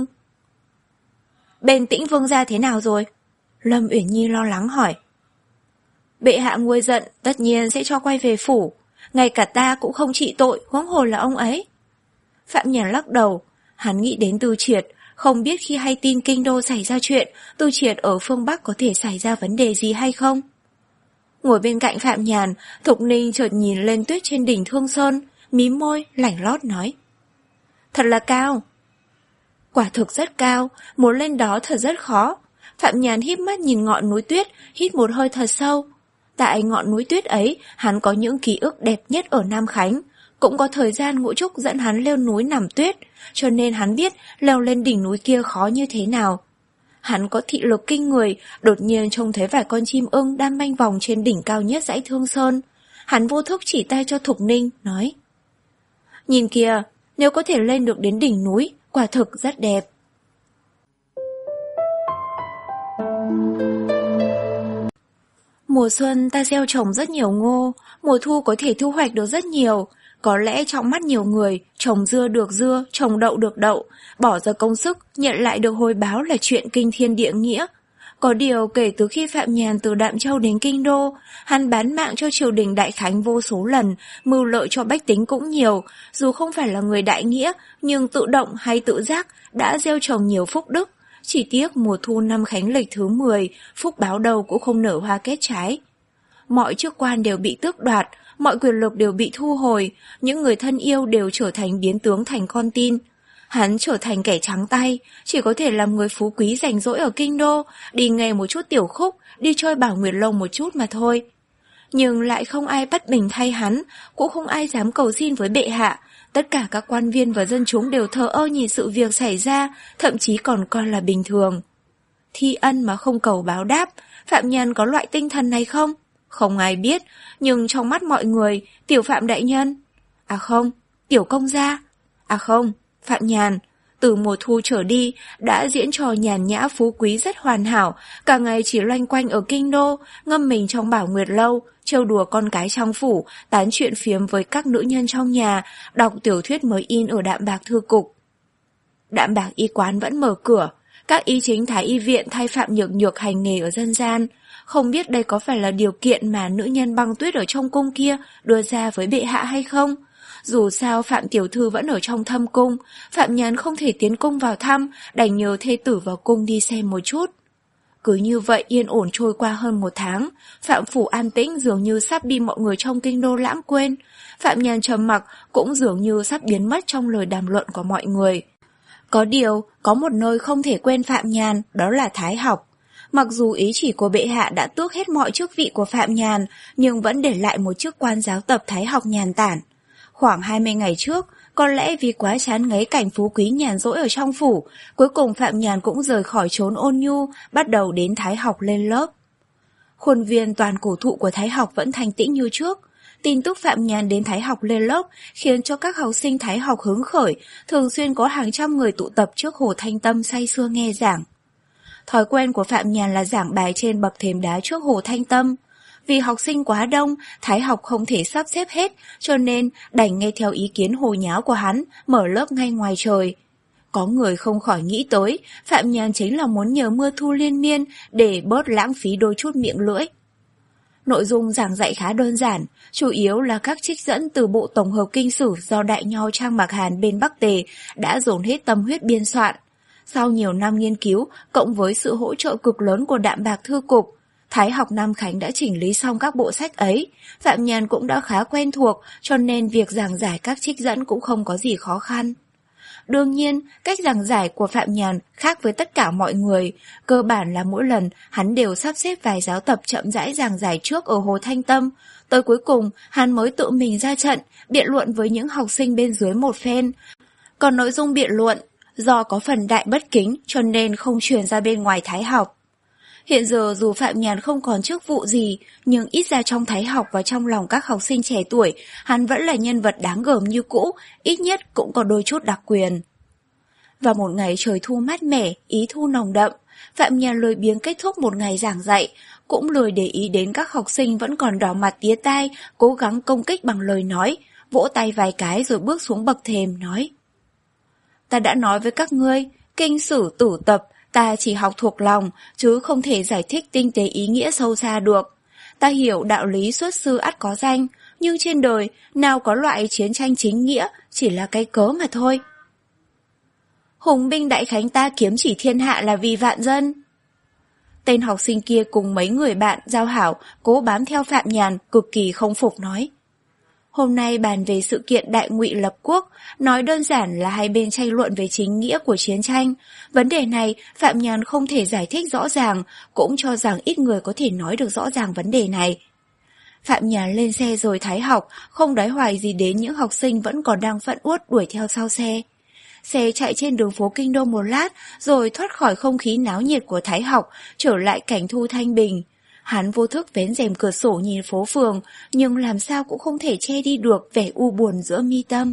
Bên Tĩnh Vương gia thế nào rồi? Lâm Uyển Nhi lo lắng hỏi. Bệ hạ nguôi giận, tất nhiên sẽ cho quay về phủ. Ngay cả ta cũng không trị tội, huống hồ là ông ấy. Phạm Nhàn lắc đầu, hắn nghĩ đến Tư Triệt, không biết khi hay tin kinh đô xảy ra chuyện, Tư Triệt ở phương Bắc có thể xảy ra vấn đề gì hay không? Ngồi bên cạnh Phạm Nhàn, Thục Ninh chợt nhìn lên tuyết trên đỉnh Thương Sơn, mím môi, lảnh lót nói. Thật là cao. quả thực rất cao, muốn lên đó thật rất khó. Phạm Nhàn híp mắt nhìn ngọn núi tuyết, hít một hơi thật sâu. Tại ngọn núi tuyết ấy, hắn có những ký ức đẹp nhất ở Nam Khánh. Cũng có thời gian Ngũ Trúc dẫn hắn leo núi nằm tuyết, cho nên hắn biết leo lên đỉnh núi kia khó như thế nào. Hắn có thị lực kinh người, đột nhiên trông thấy vài con chim ưng đang manh vòng trên đỉnh cao nhất dãy Thương Sơn. Hắn vô thức chỉ tay cho Thục Ninh, nói: Nhìn kìa, nếu có thể lên được đến đỉnh núi, quả thực rất đẹp. Mùa xuân ta gieo trồng rất nhiều ngô, mùa thu có thể thu hoạch được rất nhiều. Có lẽ trong mắt nhiều người, trồng dưa được dưa, trồng đậu được đậu, bỏ ra công sức, nhận lại được hồi báo là chuyện kinh thiên địa nghĩa. Có điều kể từ khi Phạm Nhàn từ Đạm Châu đến Kinh Đô, hắn bán mạng cho triều đình Đại Khánh vô số lần, mưu lợi cho bách tính cũng nhiều, dù không phải là người đại nghĩa, nhưng tự động hay tự giác đã gieo trồng nhiều phúc đức. Chỉ tiếc mùa thu năm Khánh lịch thứ mười, phúc báo đầu cũng không nở hoa kết trái. Mọi chức quan đều bị tước đoạt, mọi quyền lực đều bị thu hồi, những người thân yêu đều trở thành biến tướng thành con tin. Hắn trở thành kẻ trắng tay, chỉ có thể làm người phú quý rảnh rỗi ở Kinh Đô, đi nghe một chút tiểu khúc, đi chơi Bảo Nguyệt Lông một chút mà thôi. Nhưng lại không ai bắt bình thay hắn, cũng không ai dám cầu xin với bệ hạ. Tất cả các quan viên và dân chúng đều thờ ơ nhìn sự việc xảy ra, thậm chí còn coi là bình thường. Thi ân mà không cầu báo đáp, Phạm Nhàn có loại tinh thần này không? Không ai biết, nhưng trong mắt mọi người, tiểu Phạm đại nhân. À không, tiểu công gia. À không, Phạm Nhàn. Từ mùa thu trở đi, đã diễn trò nhàn nhã phú quý rất hoàn hảo, cả ngày chỉ loanh quanh ở Kinh Đô, ngâm mình trong Bảo Nguyệt Lâu, trêu đùa con cái trong phủ, tán chuyện phiếm với các nữ nhân trong nhà, đọc tiểu thuyết mới in ở Đạm Bạc thư cục. Đạm Bạc y quán vẫn mở cửa, các y chính thái y viện thay Phạm Nhược Nhược hành nghề ở dân gian. Không biết đây có phải là điều kiện mà nữ nhân băng tuyết ở trong cung kia đưa ra với bệ hạ hay không? Dù sao Phạm Tiểu Thư vẫn ở trong thâm cung, Phạm Nhàn không thể tiến cung vào thăm, đành nhờ thê tử vào cung đi xem một chút. Cứ như vậy yên ổn trôi qua hơn một tháng, Phạm Phủ an tĩnh dường như sắp đi mọi người trong Kinh Đô lãng quên. Phạm Nhàn trầm mặc cũng dường như sắp biến mất trong lời đàm luận của mọi người. Có điều, có một nơi không thể quên Phạm Nhàn, đó là Thái học. Mặc dù ý chỉ của bệ hạ đã tước hết mọi chức vị của Phạm Nhàn, nhưng vẫn để lại một chức quan giáo tập Thái học nhàn tản. Khoảng hai mươi ngày trước, có lẽ vì quá chán ngấy cảnh phú quý nhàn rỗi ở trong phủ, cuối cùng Phạm Nhàn cũng rời khỏi chốn ôn nhu, bắt đầu đến Thái học lên lớp. Khuôn viên toàn cổ thụ của Thái học vẫn thanh tĩnh như trước. Tin tức Phạm Nhàn đến Thái học lên lớp khiến cho các học sinh Thái học hứng khởi, thường xuyên có hàng trăm người tụ tập trước Hồ Thanh Tâm say sưa nghe giảng. Thói quen của Phạm Nhàn là giảng bài trên bậc thềm đá trước Hồ Thanh Tâm. Vì học sinh quá đông, Thái học không thể sắp xếp hết, cho nên đành nghe theo ý kiến hồ nháo của hắn, mở lớp ngay ngoài trời. Có người không khỏi nghĩ tới, Phạm Nhàn chính là muốn nhờ mưa thu liên miên để bớt lãng phí đôi chút miệng lưỡi. Nội dung giảng dạy khá đơn giản, chủ yếu là các trích dẫn từ bộ tổng hợp kinh sử do đại nho Trang Mạc Hàn bên Bắc Tề đã dồn hết tâm huyết biên soạn. Sau nhiều năm nghiên cứu, cộng với sự hỗ trợ cực lớn của Đạm Bạc thư cục, Thái học Nam Khánh đã chỉnh lý xong các bộ sách ấy. Phạm Nhàn cũng đã khá quen thuộc, cho nên việc giảng giải các trích dẫn cũng không có gì khó khăn. Đương nhiên, cách giảng giải của Phạm Nhàn khác với tất cả mọi người. Cơ bản là mỗi lần hắn đều sắp xếp vài giáo tập chậm rãi giảng giải trước ở Hồ Thanh Tâm. Tới cuối cùng, hắn mới tự mình ra trận, biện luận với những học sinh bên dưới một phen. Còn nội dung biện luận, do có phần đại bất kính cho nên không truyền ra bên ngoài Thái học. Hiện giờ dù Phạm Nhàn không còn chức vụ gì, nhưng ít ra trong Thái học và trong lòng các học sinh trẻ tuổi, hắn vẫn là nhân vật đáng gờm như cũ, ít nhất cũng có đôi chút đặc quyền. Vào một ngày trời thu mát mẻ, ý thu nồng đậm, Phạm Nhàn lười biếng kết thúc một ngày giảng dạy, cũng lười để ý đến các học sinh vẫn còn đỏ mặt tía tai, cố gắng công kích bằng lời nói, vỗ tay vài cái rồi bước xuống bậc thềm nói: Ta đã nói với các ngươi, kinh sử tử tập, ta chỉ học thuộc lòng, chứ không thể giải thích tinh tế ý nghĩa sâu xa được. Ta hiểu đạo lý xuất sư ắt có danh, nhưng trên đời, nào có loại chiến tranh chính nghĩa, chỉ là cái cớ mà thôi. Hùng binh đại khánh ta kiếm chỉ thiên hạ là vì vạn dân. Tên học sinh kia cùng mấy người bạn giao hảo, cố bám theo Phạm Nhàn, cực kỳ không phục nói: Hôm nay bàn về sự kiện Đại Ngụy lập quốc, nói đơn giản là hai bên tranh luận về chính nghĩa của chiến tranh. Vấn đề này Phạm Nhàn không thể giải thích rõ ràng, cũng cho rằng ít người có thể nói được rõ ràng vấn đề này. Phạm Nhàn lên xe rồi Thái học, không đói hoài gì đến những học sinh vẫn còn đang phẫn uất đuổi theo sau xe. Xe chạy trên đường phố Kinh Đô một lát, rồi thoát khỏi không khí náo nhiệt của Thái học, trở lại cảnh thu thanh bình. Hắn vô thức vén rèm cửa sổ nhìn phố phường, nhưng làm sao cũng không thể che đi được vẻ u buồn giữa mi tâm.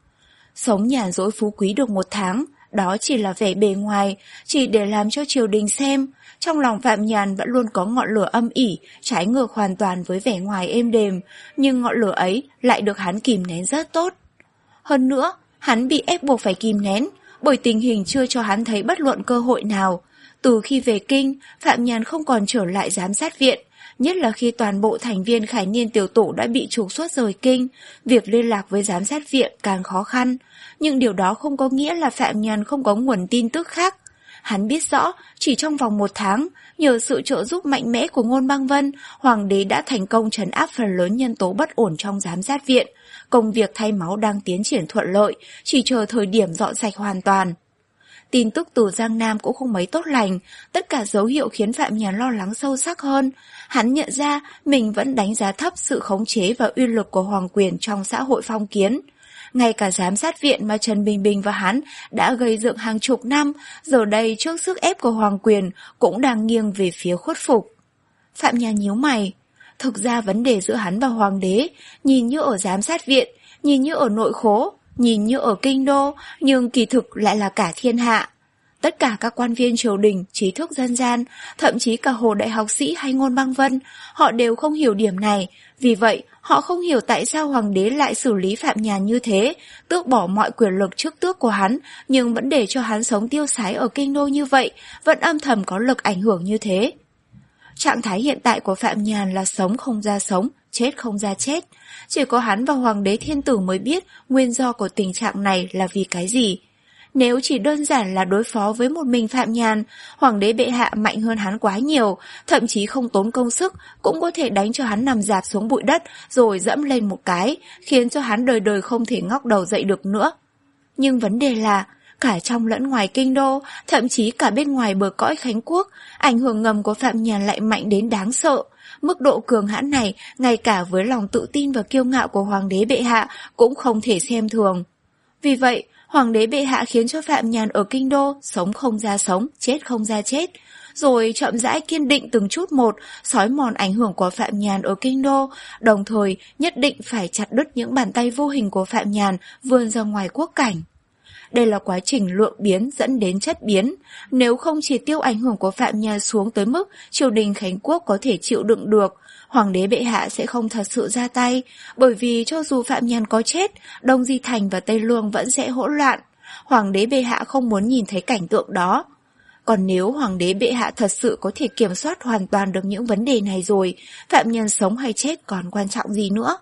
Sống nhàn rỗi phú quý được một tháng, đó chỉ là vẻ bề ngoài, chỉ để làm cho triều đình xem. Trong lòng Phạm Nhàn vẫn luôn có ngọn lửa âm ỉ, trái ngược hoàn toàn với vẻ ngoài êm đềm, nhưng ngọn lửa ấy lại được hắn kìm nén rất tốt. Hơn nữa, hắn bị ép buộc phải kìm nén, bởi tình hình chưa cho hắn thấy bất luận cơ hội nào. Từ khi về kinh, Phạm Nhàn không còn trở lại giám sát viện, nhất là khi toàn bộ thành viên Khải Niên tiểu tổ đã bị trục xuất rời kinh, việc liên lạc với giám sát viện càng khó khăn. Nhưng điều đó không có nghĩa là Phạm Nhàn không có nguồn tin tức khác. Hắn biết rõ, chỉ trong vòng một tháng, nhờ sự trợ giúp mạnh mẽ của Ngôn Băng Vân, Hoàng đế đã thành công trấn áp phần lớn nhân tố bất ổn trong giám sát viện. Công việc thay máu đang tiến triển thuận lợi, chỉ chờ thời điểm dọn sạch hoàn toàn. Tin tức từ Giang Nam cũng không mấy tốt lành, tất cả dấu hiệu khiến Phạm Nhàn lo lắng sâu sắc hơn. Hắn nhận ra mình vẫn đánh giá thấp sự khống chế và uy lực của hoàng quyền trong xã hội phong kiến. Ngay cả giám sát viện mà Trần Bình Bình và hắn đã gây dựng hàng chục năm, giờ đây trước sức ép của hoàng quyền cũng đang nghiêng về phía khuất phục. Phạm Nhàn nhíu mày. Thực ra vấn đề giữa hắn và hoàng đế, nhìn như ở giám sát viện, nhìn như ở nội khố, nhìn như ở kinh đô, nhưng kỳ thực lại là cả thiên hạ. Tất cả các quan viên triều đình, trí thức dân gian, thậm chí cả Hồ Đại học sĩ hay Ngôn Băng Vân, họ đều không hiểu điểm này. Vì vậy, họ không hiểu tại sao hoàng đế lại xử lý Phạm Nhàn như thế, tước bỏ mọi quyền lực trước tước của hắn, nhưng vẫn để cho hắn sống tiêu sái ở kinh đô như vậy, vẫn âm thầm có lực ảnh hưởng như thế. Trạng thái hiện tại của Phạm Nhàn là sống không ra sống, chết không ra chết. Chỉ có hắn và Hoàng đế Thiên Tử mới biết nguyên do của tình trạng này là vì cái gì. Nếu chỉ đơn giản là đối phó với một mình Phạm Nhàn, Hoàng đế bệ hạ mạnh hơn hắn quá nhiều, thậm chí không tốn công sức, cũng có thể đánh cho hắn nằm rạp xuống bụi đất rồi dẫm lên một cái, khiến cho hắn đời đời không thể ngóc đầu dậy được nữa. Nhưng vấn đề là, cả trong lẫn ngoài kinh đô, thậm chí cả bên ngoài bờ cõi Khánh Quốc, ảnh hưởng ngầm của Phạm Nhàn lại mạnh đến đáng sợ. Mức độ cường hãn này, ngay cả với lòng tự tin và kiêu ngạo của Hoàng đế bệ hạ cũng không thể xem thường. Vì vậy, Hoàng đế bệ hạ khiến cho Phạm Nhàn ở kinh đô sống không ra sống, chết không ra chết, rồi chậm rãi kiên định từng chút một xói mòn ảnh hưởng của Phạm Nhàn ở kinh đô, đồng thời nhất định phải chặt đứt những bàn tay vô hình của Phạm Nhàn vươn ra ngoài quốc cảnh. Đây là quá trình lượng biến dẫn đến chất biến, nếu không triệt tiêu ảnh hưởng của Phạm Nhàn xuống tới mức triều đình Khánh Quốc có thể chịu đựng được, Hoàng đế bệ hạ sẽ không thật sự ra tay, bởi vì cho dù Phạm Nhàn có chết, Đông Di Thành và Tây Lương vẫn sẽ hỗn loạn. Hoàng đế bệ hạ không muốn nhìn thấy cảnh tượng đó. Còn nếu Hoàng đế bệ hạ thật sự có thể kiểm soát hoàn toàn được những vấn đề này rồi, Phạm Nhàn sống hay chết còn quan trọng gì nữa.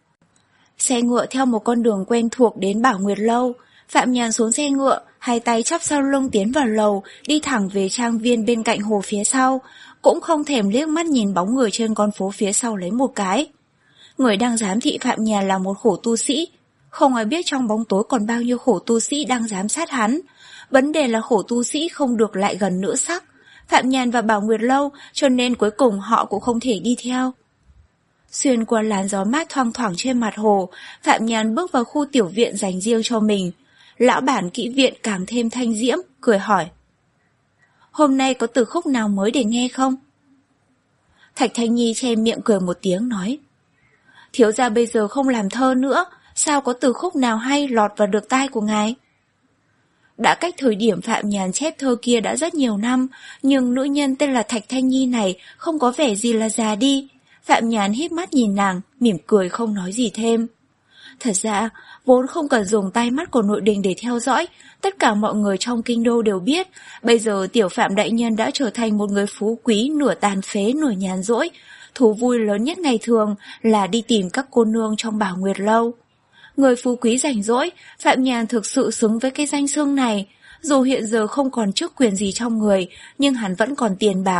Xe ngựa theo một con đường quen thuộc đến Bảo Nguyệt Lâu. Phạm Nhàn xuống xe ngựa, hai tay chắp sau lưng tiến vào lầu, đi thẳng về trang viên bên cạnh hồ phía sau, cũng không thèm liếc mắt nhìn bóng người trên con phố phía sau lấy một cái. Người đang giám thị Phạm Nhàn là một khổ tu sĩ. Không ai biết trong bóng tối còn bao nhiêu khổ tu sĩ đang giám sát hắn. Vấn đề là khổ tu sĩ không được lại gần nữ sắc. Phạm Nhàn và Bảo Nguyệt Lâu, cho nên cuối cùng họ cũng không thể đi theo. Xuyên qua làn gió mát thoang thoảng trên mặt hồ, Phạm Nhàn bước vào khu tiểu viện dành riêng cho mình. Lão bản kỹ viện càng thêm thanh diễm, cười hỏi. Hôm nay có từ khúc nào mới để nghe không? Thạch Thanh Nhi che miệng cười một tiếng nói. Thiếu gia bây giờ không làm thơ nữa, sao có từ khúc nào hay lọt vào được tai của ngài? Đã cách thời điểm Phạm Nhàn chép thơ kia đã rất nhiều năm, nhưng nữ nhân tên là Thạch Thanh Nhi này không có vẻ gì là già đi. Phạm Nhàn híp mắt nhìn nàng, mỉm cười không nói gì thêm. Thật ra, vốn không cần dùng tai mắt của nội đình để theo dõi, tất cả mọi người trong kinh đô đều biết, bây giờ tiểu Phạm đại nhân đã trở thành một người phú quý nửa tàn phế nửa nhàn rỗi. Thú vui lớn nhất ngày thường là đi tìm các cô nương trong Bảo Nguyệt Lâu. Người phú quý rảnh rỗi, Phạm Nhàn thực sự xứng với cái danh xưng này. Dù hiện giờ không còn chức quyền gì trong người, nhưng hắn vẫn còn tiền bạc.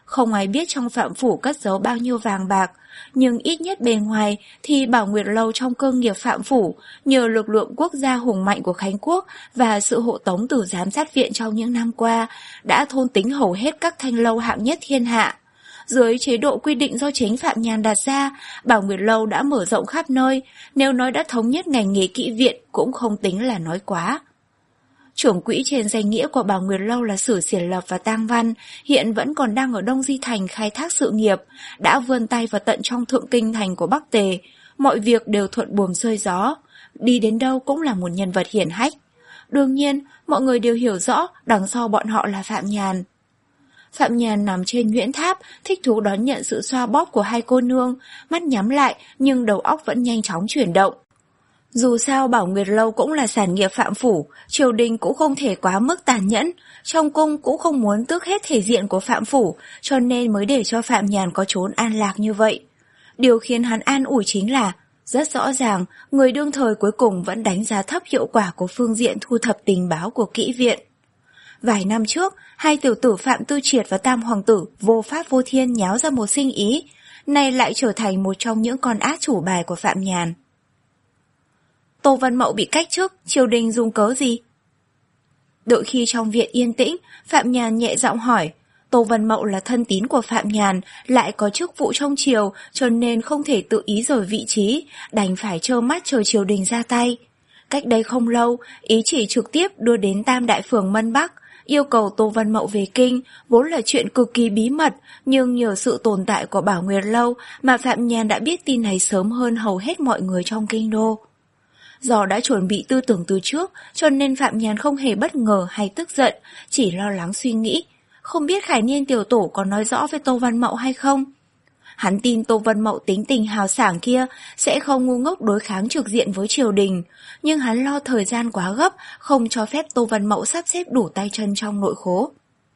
Không ai biết trong Phạm phủ cất giấu bao nhiêu vàng bạc, nhưng ít nhất bề ngoài thì Bảo Nguyệt Lâu trong cơ nghiệp Phạm phủ, nhờ lực lượng quốc gia hùng mạnh của Khánh Quốc và sự hộ tống từ giám sát viện trong những năm qua, đã thôn tính hầu hết các thanh lâu hạng nhất thiên hạ. Dưới chế độ quy định do chính Phạm Nhàn đặt ra, Bảo Nguyệt Lâu đã mở rộng khắp nơi, nếu nói đã thống nhất ngành nghề kỹ viện cũng không tính là nói quá. Trưởng quỹ trên danh nghĩa của Bảo Nguyệt Lâu là Sử Xiển Lập và Tang Văn, hiện vẫn còn đang ở Đông Di Thành khai thác sự nghiệp, đã vươn tay vào tận trong thượng kinh thành của Bắc Tề, mọi việc đều thuận buồm xuôi gió, đi đến đâu cũng là một nhân vật hiển hách. Đương nhiên, mọi người đều hiểu rõ đằng sau bọn họ là Phạm Nhàn. Phạm Nhàn nằm trên Nguyễn Tháp, thích thú đón nhận sự xoa bóp của hai cô nương, mắt nhắm lại nhưng đầu óc vẫn nhanh chóng chuyển động. Dù sao Bảo Nguyệt Lâu cũng là sản nghiệp Phạm phủ, triều đình cũng không thể quá mức tàn nhẫn, trong cung cũng không muốn tước hết thể diện của Phạm phủ, cho nên mới để cho Phạm Nhàn có chốn an lạc như vậy. Điều khiến hắn an ủi chính là, rất rõ ràng, người đương thời cuối cùng vẫn đánh giá thấp hiệu quả của phương diện thu thập tình báo của kỹ viện. Vài năm trước, hai tiểu tử Phạm Tư Triệt và Tam Hoàng tử vô pháp vô thiên nháo ra một sinh ý, nay lại trở thành một trong những con át chủ bài của Phạm Nhàn. Tô Vân Mậu bị cách chức, triều đình dùng cớ gì? Đợi khi trong viện yên tĩnh, Phạm Nhàn nhẹ giọng hỏi. Tô Vân Mậu là thân tín của Phạm Nhàn, lại có chức vụ trong triều, cho nên không thể tự ý rời vị trí, đành phải trơ mắt chờ triều đình ra tay. Cách đây không lâu, ý chỉ trực tiếp đưa đến Tam Đại Phường Mân Bắc, yêu cầu Tô Vân Mậu về kinh, vốn là chuyện cực kỳ bí mật, nhưng nhờ sự tồn tại của Bảo Nguyệt Lâu mà Phạm Nhàn đã biết tin này sớm hơn hầu hết mọi người trong kinh đô. Do đã chuẩn bị tư tưởng từ trước, cho nên Phạm Nhàn không hề bất ngờ hay tức giận, chỉ lo lắng suy nghĩ, không biết Khải Niên tiểu tổ có nói rõ với Tô Văn Mậu hay không. Hắn tin Tô Vân Mậu tính tình hào sảng kia sẽ không ngu ngốc đối kháng trực diện với triều đình, nhưng hắn lo thời gian quá gấp, không cho phép Tô Vân Mậu sắp xếp đủ tay chân trong nội khố.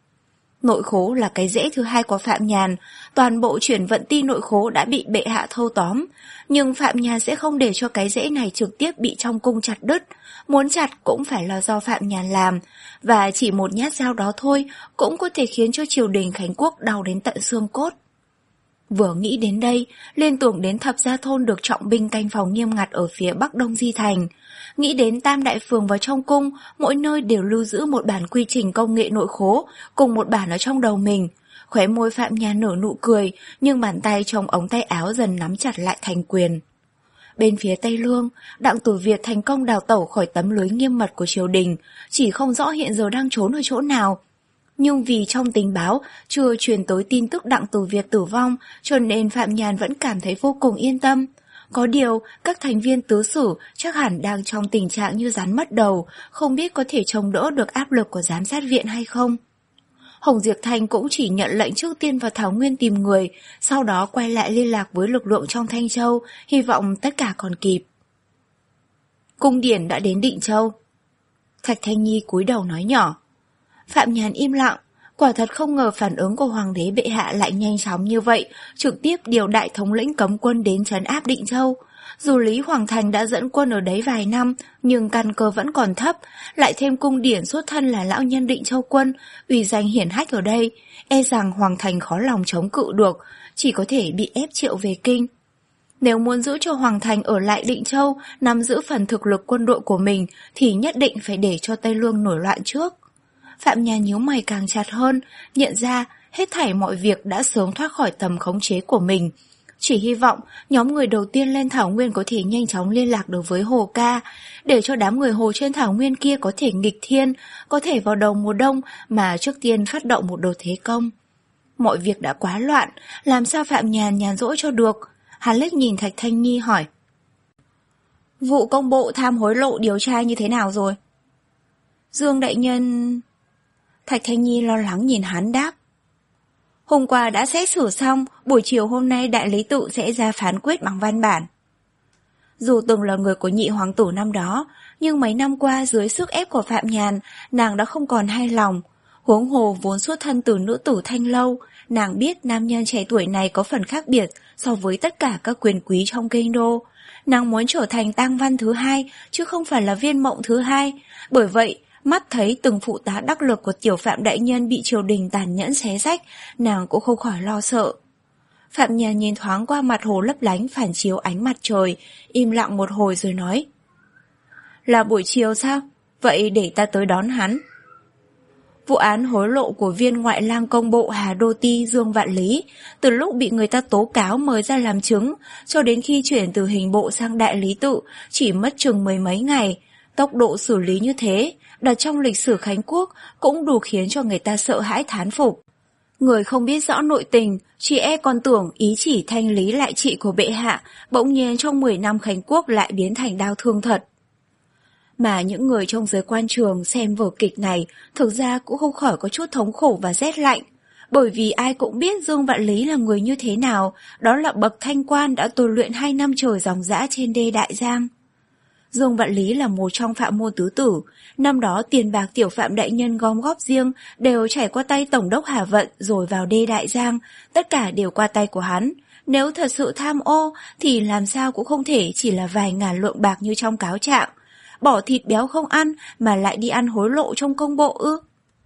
Nội khố là cái rễ thứ hai của Phạm Nhàn, toàn bộ chuyển vận ti nội khố đã bị bệ hạ thâu tóm, nhưng Phạm Nhàn sẽ không để cho cái rễ này trực tiếp bị trong cung chặt đứt, muốn chặt cũng phải là do Phạm Nhàn làm, và chỉ một nhát dao đó thôi cũng có thể khiến cho triều đình Khánh Quốc đau đến tận xương cốt. Vừa nghĩ đến đây, liên tưởng đến Thập Gia Thôn được trọng binh canh phòng nghiêm ngặt ở phía bắc Đông Di Thành. Nghĩ đến Tam Đại Phường vào trong cung, mỗi nơi đều lưu giữ một bản quy trình công nghệ nội khố, cùng một bản ở trong đầu mình. Khóe môi Phạm Nhàn nở nụ cười, nhưng bàn tay trong ống tay áo dần nắm chặt lại thành quyền. Bên phía Tây Lương, Đặng Tử Việt thành công đào tẩu khỏi tấm lưới nghiêm mật của triều đình, chỉ không rõ hiện giờ đang trốn ở chỗ nào. Nhưng vì trong tình báo chưa truyền tới tin tức Đặng Tử Việt tử vong, cho nên Phạm Nhàn vẫn cảm thấy vô cùng yên tâm. Có điều, các thành viên tứ sử chắc hẳn đang trong tình trạng như rắn mất đầu, không biết có thể chống đỡ được áp lực của giám sát viện hay không. Hồng Diệp Thanh cũng chỉ nhận lệnh trước tiên vào Thảo Nguyên tìm người, sau đó quay lại liên lạc với lực lượng trong Thanh Châu, hy vọng tất cả còn kịp. Cung điển đã đến Định Châu. Thạch Thanh Nhi cúi đầu nói nhỏ. Phạm Nhàn im lặng, quả thật không ngờ phản ứng của Hoàng đế bệ hạ lại nhanh chóng như vậy, trực tiếp điều đại thống lĩnh cấm quân đến trấn áp Định Châu. Dù Lý Hoàng Thành đã dẫn quân ở đấy vài năm, nhưng căn cơ vẫn còn thấp, lại thêm cung điển xuất thân là lão nhân Định Châu quân, uy danh hiển hách ở đây, e rằng Hoàng Thành khó lòng chống cự được, chỉ có thể bị ép triệu về kinh. Nếu muốn giữ cho Hoàng Thành ở lại Định Châu, nắm giữ phần thực lực quân đội của mình, thì nhất định phải để cho Tây Lương nổi loạn trước. Phạm Nhàn nhíu mày càng chặt hơn, nhận ra hết thảy mọi việc đã sớm thoát khỏi tầm khống chế của mình. Chỉ hy vọng nhóm người đầu tiên lên Thảo Nguyên có thể nhanh chóng liên lạc được với Hồ Ca, để cho đám người Hồ trên Thảo Nguyên kia có thể nghịch thiên, có thể vào đầu mùa đông mà trước tiên phát động một đợt thế công. Mọi việc đã quá loạn, làm sao Phạm Nhàn nhàn rỗi cho được? Hắn liếc nhìn Thạch Thanh Nhi hỏi. Vụ công bộ tham hối lộ điều tra như thế nào rồi? Dương đại nhân... Thạch Thanh Nhi lo lắng nhìn hắn đáp. Hôm qua đã xét xử xong, buổi chiều hôm nay đại lý tự sẽ ra phán quyết bằng văn bản. Dù từng là người của nhị hoàng tử năm đó, nhưng mấy năm qua dưới sức ép của Phạm Nhàn, nàng đã không còn hay lòng. Huống hồ vốn xuất thân từ nữ tử Thanh Lâu, nàng biết nam nhân trẻ tuổi này có phần khác biệt so với tất cả các quyền quý trong kinh đô. Nàng muốn trở thành Tang Văn thứ hai, chứ không phải là Viên Mộng thứ hai. Bởi vậy, Mắt thấy từng phụ tá đắc lực của tiểu Phạm đại nhân bị triều đình tàn nhẫn xé rách, nàng cũng không khỏi lo sợ. Phạm Nhàn nhìn thoáng qua mặt hồ lấp lánh phản chiếu ánh mặt trời, im lặng một hồi rồi nói. Là buổi chiều sao? Vậy để ta tới đón hắn. Vụ án hối lộ của viên ngoại lang công bộ Hà Đô Ti Dương Vạn Lý, từ lúc bị người ta tố cáo mời ra làm chứng, cho đến khi chuyển từ hình bộ sang đại lý tự, chỉ mất chừng mười mấy ngày. Tốc độ xử lý như thế, đặt trong lịch sử Khánh Quốc cũng đủ khiến cho người ta sợ hãi thán phục. Người không biết rõ nội tình, chỉ e còn tưởng ý chỉ thanh lý lại trị của bệ hạ, bỗng nhiên trong mười năm Khánh Quốc lại biến thành đau thương thật. Mà những người trong giới quan trường xem vở kịch này thực ra cũng không khỏi có chút thống khổ và rét lạnh, bởi vì ai cũng biết Dương Vạn Lý là người như thế nào, đó là bậc thanh quan đã tu luyện hai năm trời dòng dã trên đê Đại Giang. Dương Vạn Lý là một trong Phạm môn tứ tử, năm đó tiền bạc tiểu Phạm đại nhân gom góp riêng đều chảy qua tay tổng đốc Hà Vận rồi vào đê Đại Giang, tất cả đều qua tay của hắn. Nếu thật sự tham ô thì làm sao cũng không thể chỉ là vài ngàn lượng bạc như trong cáo trạng. Bỏ thịt béo không ăn mà lại đi ăn hối lộ trong công bộ ư?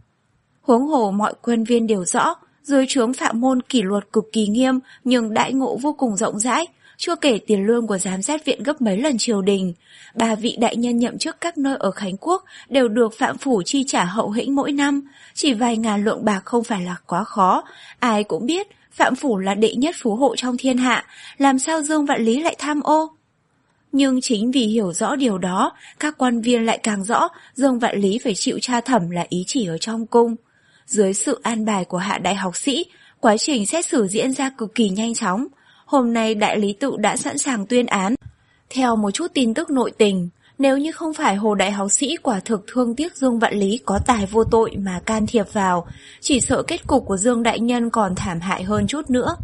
Huống hồ mọi quan viên đều rõ, dưới trướng Phạm môn kỷ luật cực kỳ nghiêm nhưng đãi ngộ vô cùng rộng rãi, chưa kể tiền lương của giám sát viện gấp mấy lần triều đình. Ba vị đại nhân nhậm chức các nơi ở Khánh Quốc đều được Phạm phủ chi trả hậu hĩnh mỗi năm, chỉ vài ngàn lượng bạc không phải là quá khó. Ai cũng biết Phạm phủ là đệ nhất phú hộ trong thiên hạ, làm sao Dương Vạn Lý lại tham ô? Nhưng chính vì hiểu rõ điều đó, các quan viên lại càng rõ Dương Vạn Lý phải chịu tra thẩm là ý chỉ ở trong cung. Dưới sự an bài của hạ đại học sĩ, quá trình xét xử diễn ra cực kỳ nhanh chóng. Hôm nay đại lý tự đã sẵn sàng tuyên án. Theo một chút tin tức nội tình, nếu như không phải Hồ đại học sĩ quả thực thương tiếc Dương Vạn Lý có tài vô tội mà can thiệp vào, chỉ sợ kết cục của Dương đại nhân còn thảm hại hơn chút nữa.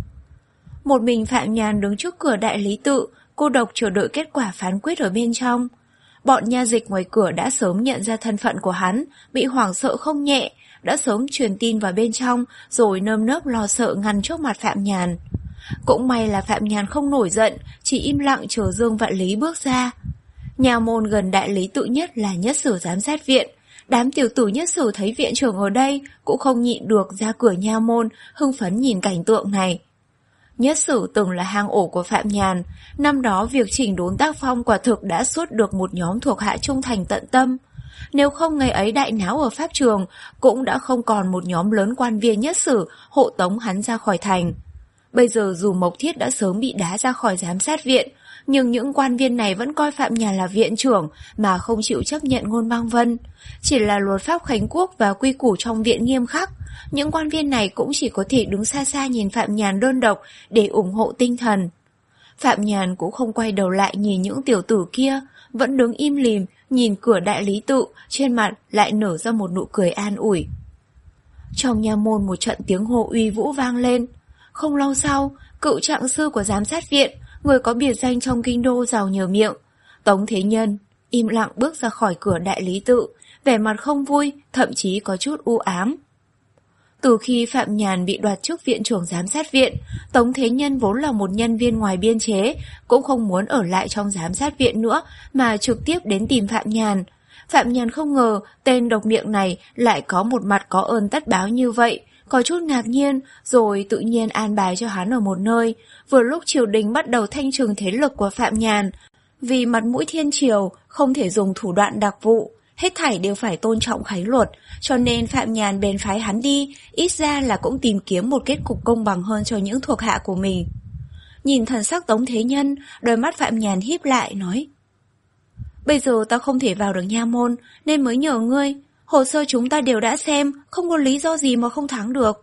Một mình Phạm Nhàn đứng trước cửa đại lý tự, cô độc chờ đợi kết quả phán quyết ở bên trong. Bọn nha dịch ngoài cửa đã sớm nhận ra thân phận của hắn, bị hoảng sợ không nhẹ, đã sớm truyền tin vào bên trong rồi nơm nớp lo sợ ngăn trước mặt Phạm Nhàn. Cũng may là Phạm Nhàn không nổi giận, chỉ im lặng chờ Dương Vạn Lý bước ra. Nhà môn gần đại lý tự nhất là Nhất Sử giám sát viện. Đám tiểu tử Nhất Sử thấy viện trưởng ở đây cũng không nhịn được ra cửa nha môn, hưng phấn nhìn cảnh tượng này. Nhất Sử từng là hang ổ của Phạm Nhàn, năm đó việc chỉnh đốn tác phong quả thực đã suốt được một nhóm thuộc hạ trung thành tận tâm. Nếu không ngày ấy đại náo ở pháp trường, cũng đã không còn một nhóm lớn quan viên Nhất Sử hộ tống hắn ra khỏi thành. Bây giờ dù Mộc Thiết đã sớm bị đá ra khỏi giám sát viện, nhưng những quan viên này vẫn coi Phạm Nhàn là viện trưởng mà không chịu chấp nhận ngôn băng vân. Chỉ là luật pháp Khánh Quốc và quy củ trong viện nghiêm khắc, những quan viên này cũng chỉ có thể đứng xa xa nhìn Phạm Nhàn đơn độc để ủng hộ tinh thần. Phạm Nhàn cũng không quay đầu lại nhìn những tiểu tử kia, vẫn đứng im lìm nhìn cửa đại lý tự, trên mặt lại nở ra một nụ cười an ủi. Trong nha môn một trận tiếng hô uy vũ vang lên. Không lâu sau, cựu trạng sư của giám sát viện, người có biệt danh trong kinh đô giàu nhờ miệng, Tống Thế Nhân, im lặng bước ra khỏi cửa đại lý tự, vẻ mặt không vui, thậm chí có chút u ám. Từ khi Phạm Nhàn bị đoạt chức viện trưởng giám sát viện, Tống Thế Nhân vốn là một nhân viên ngoài biên chế, cũng không muốn ở lại trong giám sát viện nữa mà trực tiếp đến tìm Phạm Nhàn. Phạm Nhàn không ngờ tên độc miệng này lại có một mặt có ơn tất báo như vậy, có chút ngạc nhiên, rồi tự nhiên an bài cho hắn ở một nơi, vừa lúc triều đình bắt đầu thanh trừng thế lực của Phạm Nhàn. Vì mặt mũi thiên triều, không thể dùng thủ đoạn đặc vụ, hết thảy đều phải tôn trọng khánh luật, cho nên Phạm Nhàn bèn phái hắn đi, ít ra là cũng tìm kiếm một kết cục công bằng hơn cho những thuộc hạ của mình. Nhìn thần sắc Tống Thế Nhân, đôi mắt Phạm Nhàn híp lại, nói: Bây giờ ta không thể vào được nha môn, nên mới nhờ ngươi. Hồ sơ chúng ta đều đã xem, không có lý do gì mà không thắng được.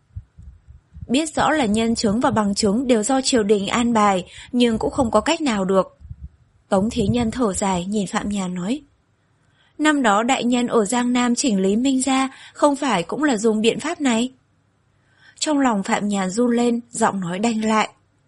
Biết rõ là nhân chứng và bằng chứng đều do triều đình an bài, nhưng cũng không có cách nào được. Tống Thế Nhân thở dài nhìn Phạm Nhàn nói: Năm đó đại nhân ở Giang Nam chỉnh lý Minh ra, không phải cũng là dùng biện pháp này? Trong lòng Phạm Nhàn run lên, giọng nói đanh lại: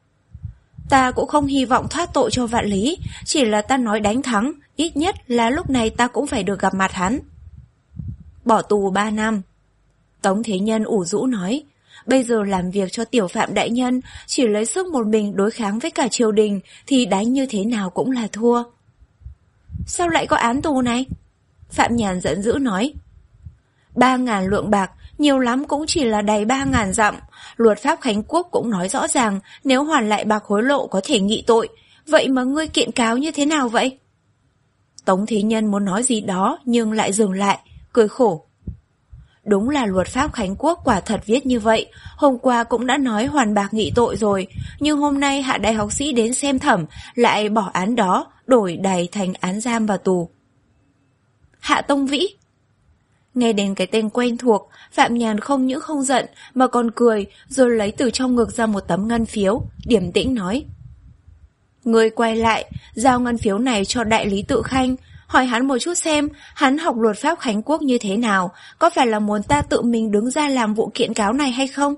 Ta cũng không hy vọng thoát tội cho Vạn Lý, chỉ là ta nói đánh thắng, ít nhất là lúc này ta cũng phải được gặp mặt hắn. Bỏ tù ba năm. Tống Thế Nhân ủ rũ nói: Bây giờ làm việc cho tiểu Phạm đại nhân, chỉ lấy sức một mình đối kháng với cả triều đình thì đánh như thế nào cũng là thua. Sao lại có án tù này? Phạm Nhàn giận dữ nói. Ba ngàn lượng bạc, nhiều lắm cũng chỉ là đầy ba ngàn dặm. Luật pháp Khánh Quốc cũng nói rõ ràng nếu hoàn lại bạc hối lộ có thể nghị tội. Vậy mà ngươi kiện cáo như thế nào vậy? Tống Thế Nhân muốn nói gì đó nhưng lại dừng lại, cười khổ. Đúng là luật pháp Khánh Quốc quả thật viết như vậy, hôm qua cũng đã nói hoàn bạc nghị tội rồi, nhưng hôm nay hạ đại học sĩ đến xem thẩm, lại bỏ án đó, đổi đày thành án giam và tù. Hạ Tông Vĩ. Nghe đến cái tên quen thuộc, Phạm Nhàn không những không giận mà còn cười, rồi lấy từ trong ngực ra một tấm ngân phiếu, điềm tĩnh nói. Ngươi quay lại, giao ngân phiếu này cho đại lý Tự Khanh, hỏi hắn một chút xem hắn học luật pháp Khánh Quốc như thế nào, có phải là muốn ta tự mình đứng ra làm vụ kiện cáo này hay không?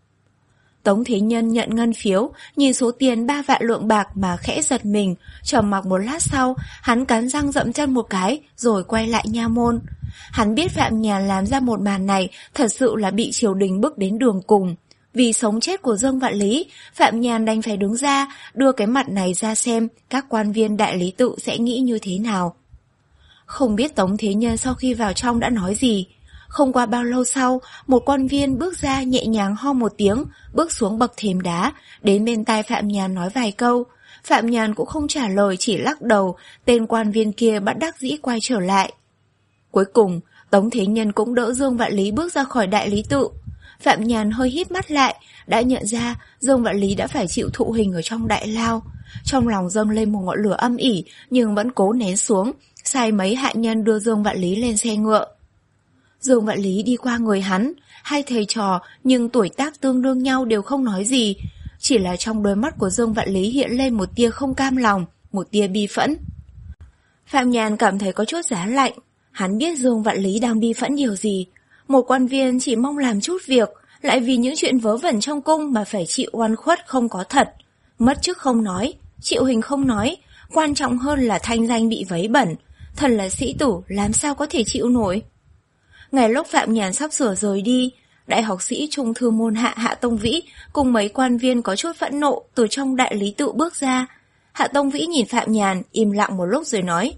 Tống Thế Nhân nhận ngân phiếu, nhìn số tiền ba vạn lượng bạc mà khẽ giật mình, trầm mặc một lát sau, hắn cắn răng dậm chân một cái, rồi quay lại nha môn. Hắn biết Phạm Nhàn làm ra một màn này thật sự là bị triều đình bức đến đường cùng. Vì sống chết của Dương Vạn Lý, Phạm Nhàn đành phải đứng ra, đưa cái mặt này ra xem các quan viên đại lý tự sẽ nghĩ như thế nào. Không biết Tống Thế Nhân sau khi vào trong đã nói gì. Không qua bao lâu sau, một quan viên bước ra nhẹ nhàng ho một tiếng, bước xuống bậc thềm đá, đến bên tai Phạm Nhàn nói vài câu. Phạm Nhàn cũng không trả lời, chỉ lắc đầu, tên quan viên kia bất đắc dĩ quay trở lại. Cuối cùng, Tống Thế Nhân cũng đỡ Dương Vạn Lý bước ra khỏi đại lý tự. Phạm Nhàn hơi híp mắt lại, đã nhận ra Dương Vạn Lý đã phải chịu thụ hình ở trong đại lao. Trong lòng dâng lên một ngọn lửa âm ỉ, nhưng vẫn cố nén xuống, sai mấy hạ nhân đưa Dương Vạn Lý lên xe ngựa. Dương Vạn Lý đi qua người hắn, hai thầy trò nhưng tuổi tác tương đương nhau đều không nói gì, chỉ là trong đôi mắt của Dương Vạn Lý hiện lên một tia không cam lòng, một tia bi phẫn. Phạm Nhàn cảm thấy có chút giá lạnh, hắn biết Dương Vạn Lý đang bi phẫn điều gì. Một quan viên chỉ mong làm chút việc, lại vì những chuyện vớ vẩn trong cung mà phải chịu oan khuất không có thật. Mất chức không nói, chịu hình không nói, quan trọng hơn là thanh danh bị vấy bẩn. Thần là sĩ tử, làm sao có thể chịu nổi. Ngày lúc Phạm Nhàn sắp sửa rời đi, đại học sĩ trung thư môn hạ Hạ Tông Vĩ cùng mấy quan viên có chút phẫn nộ từ trong đại lý tự bước ra. Hạ Tông Vĩ nhìn Phạm Nhàn im lặng một lúc rồi nói.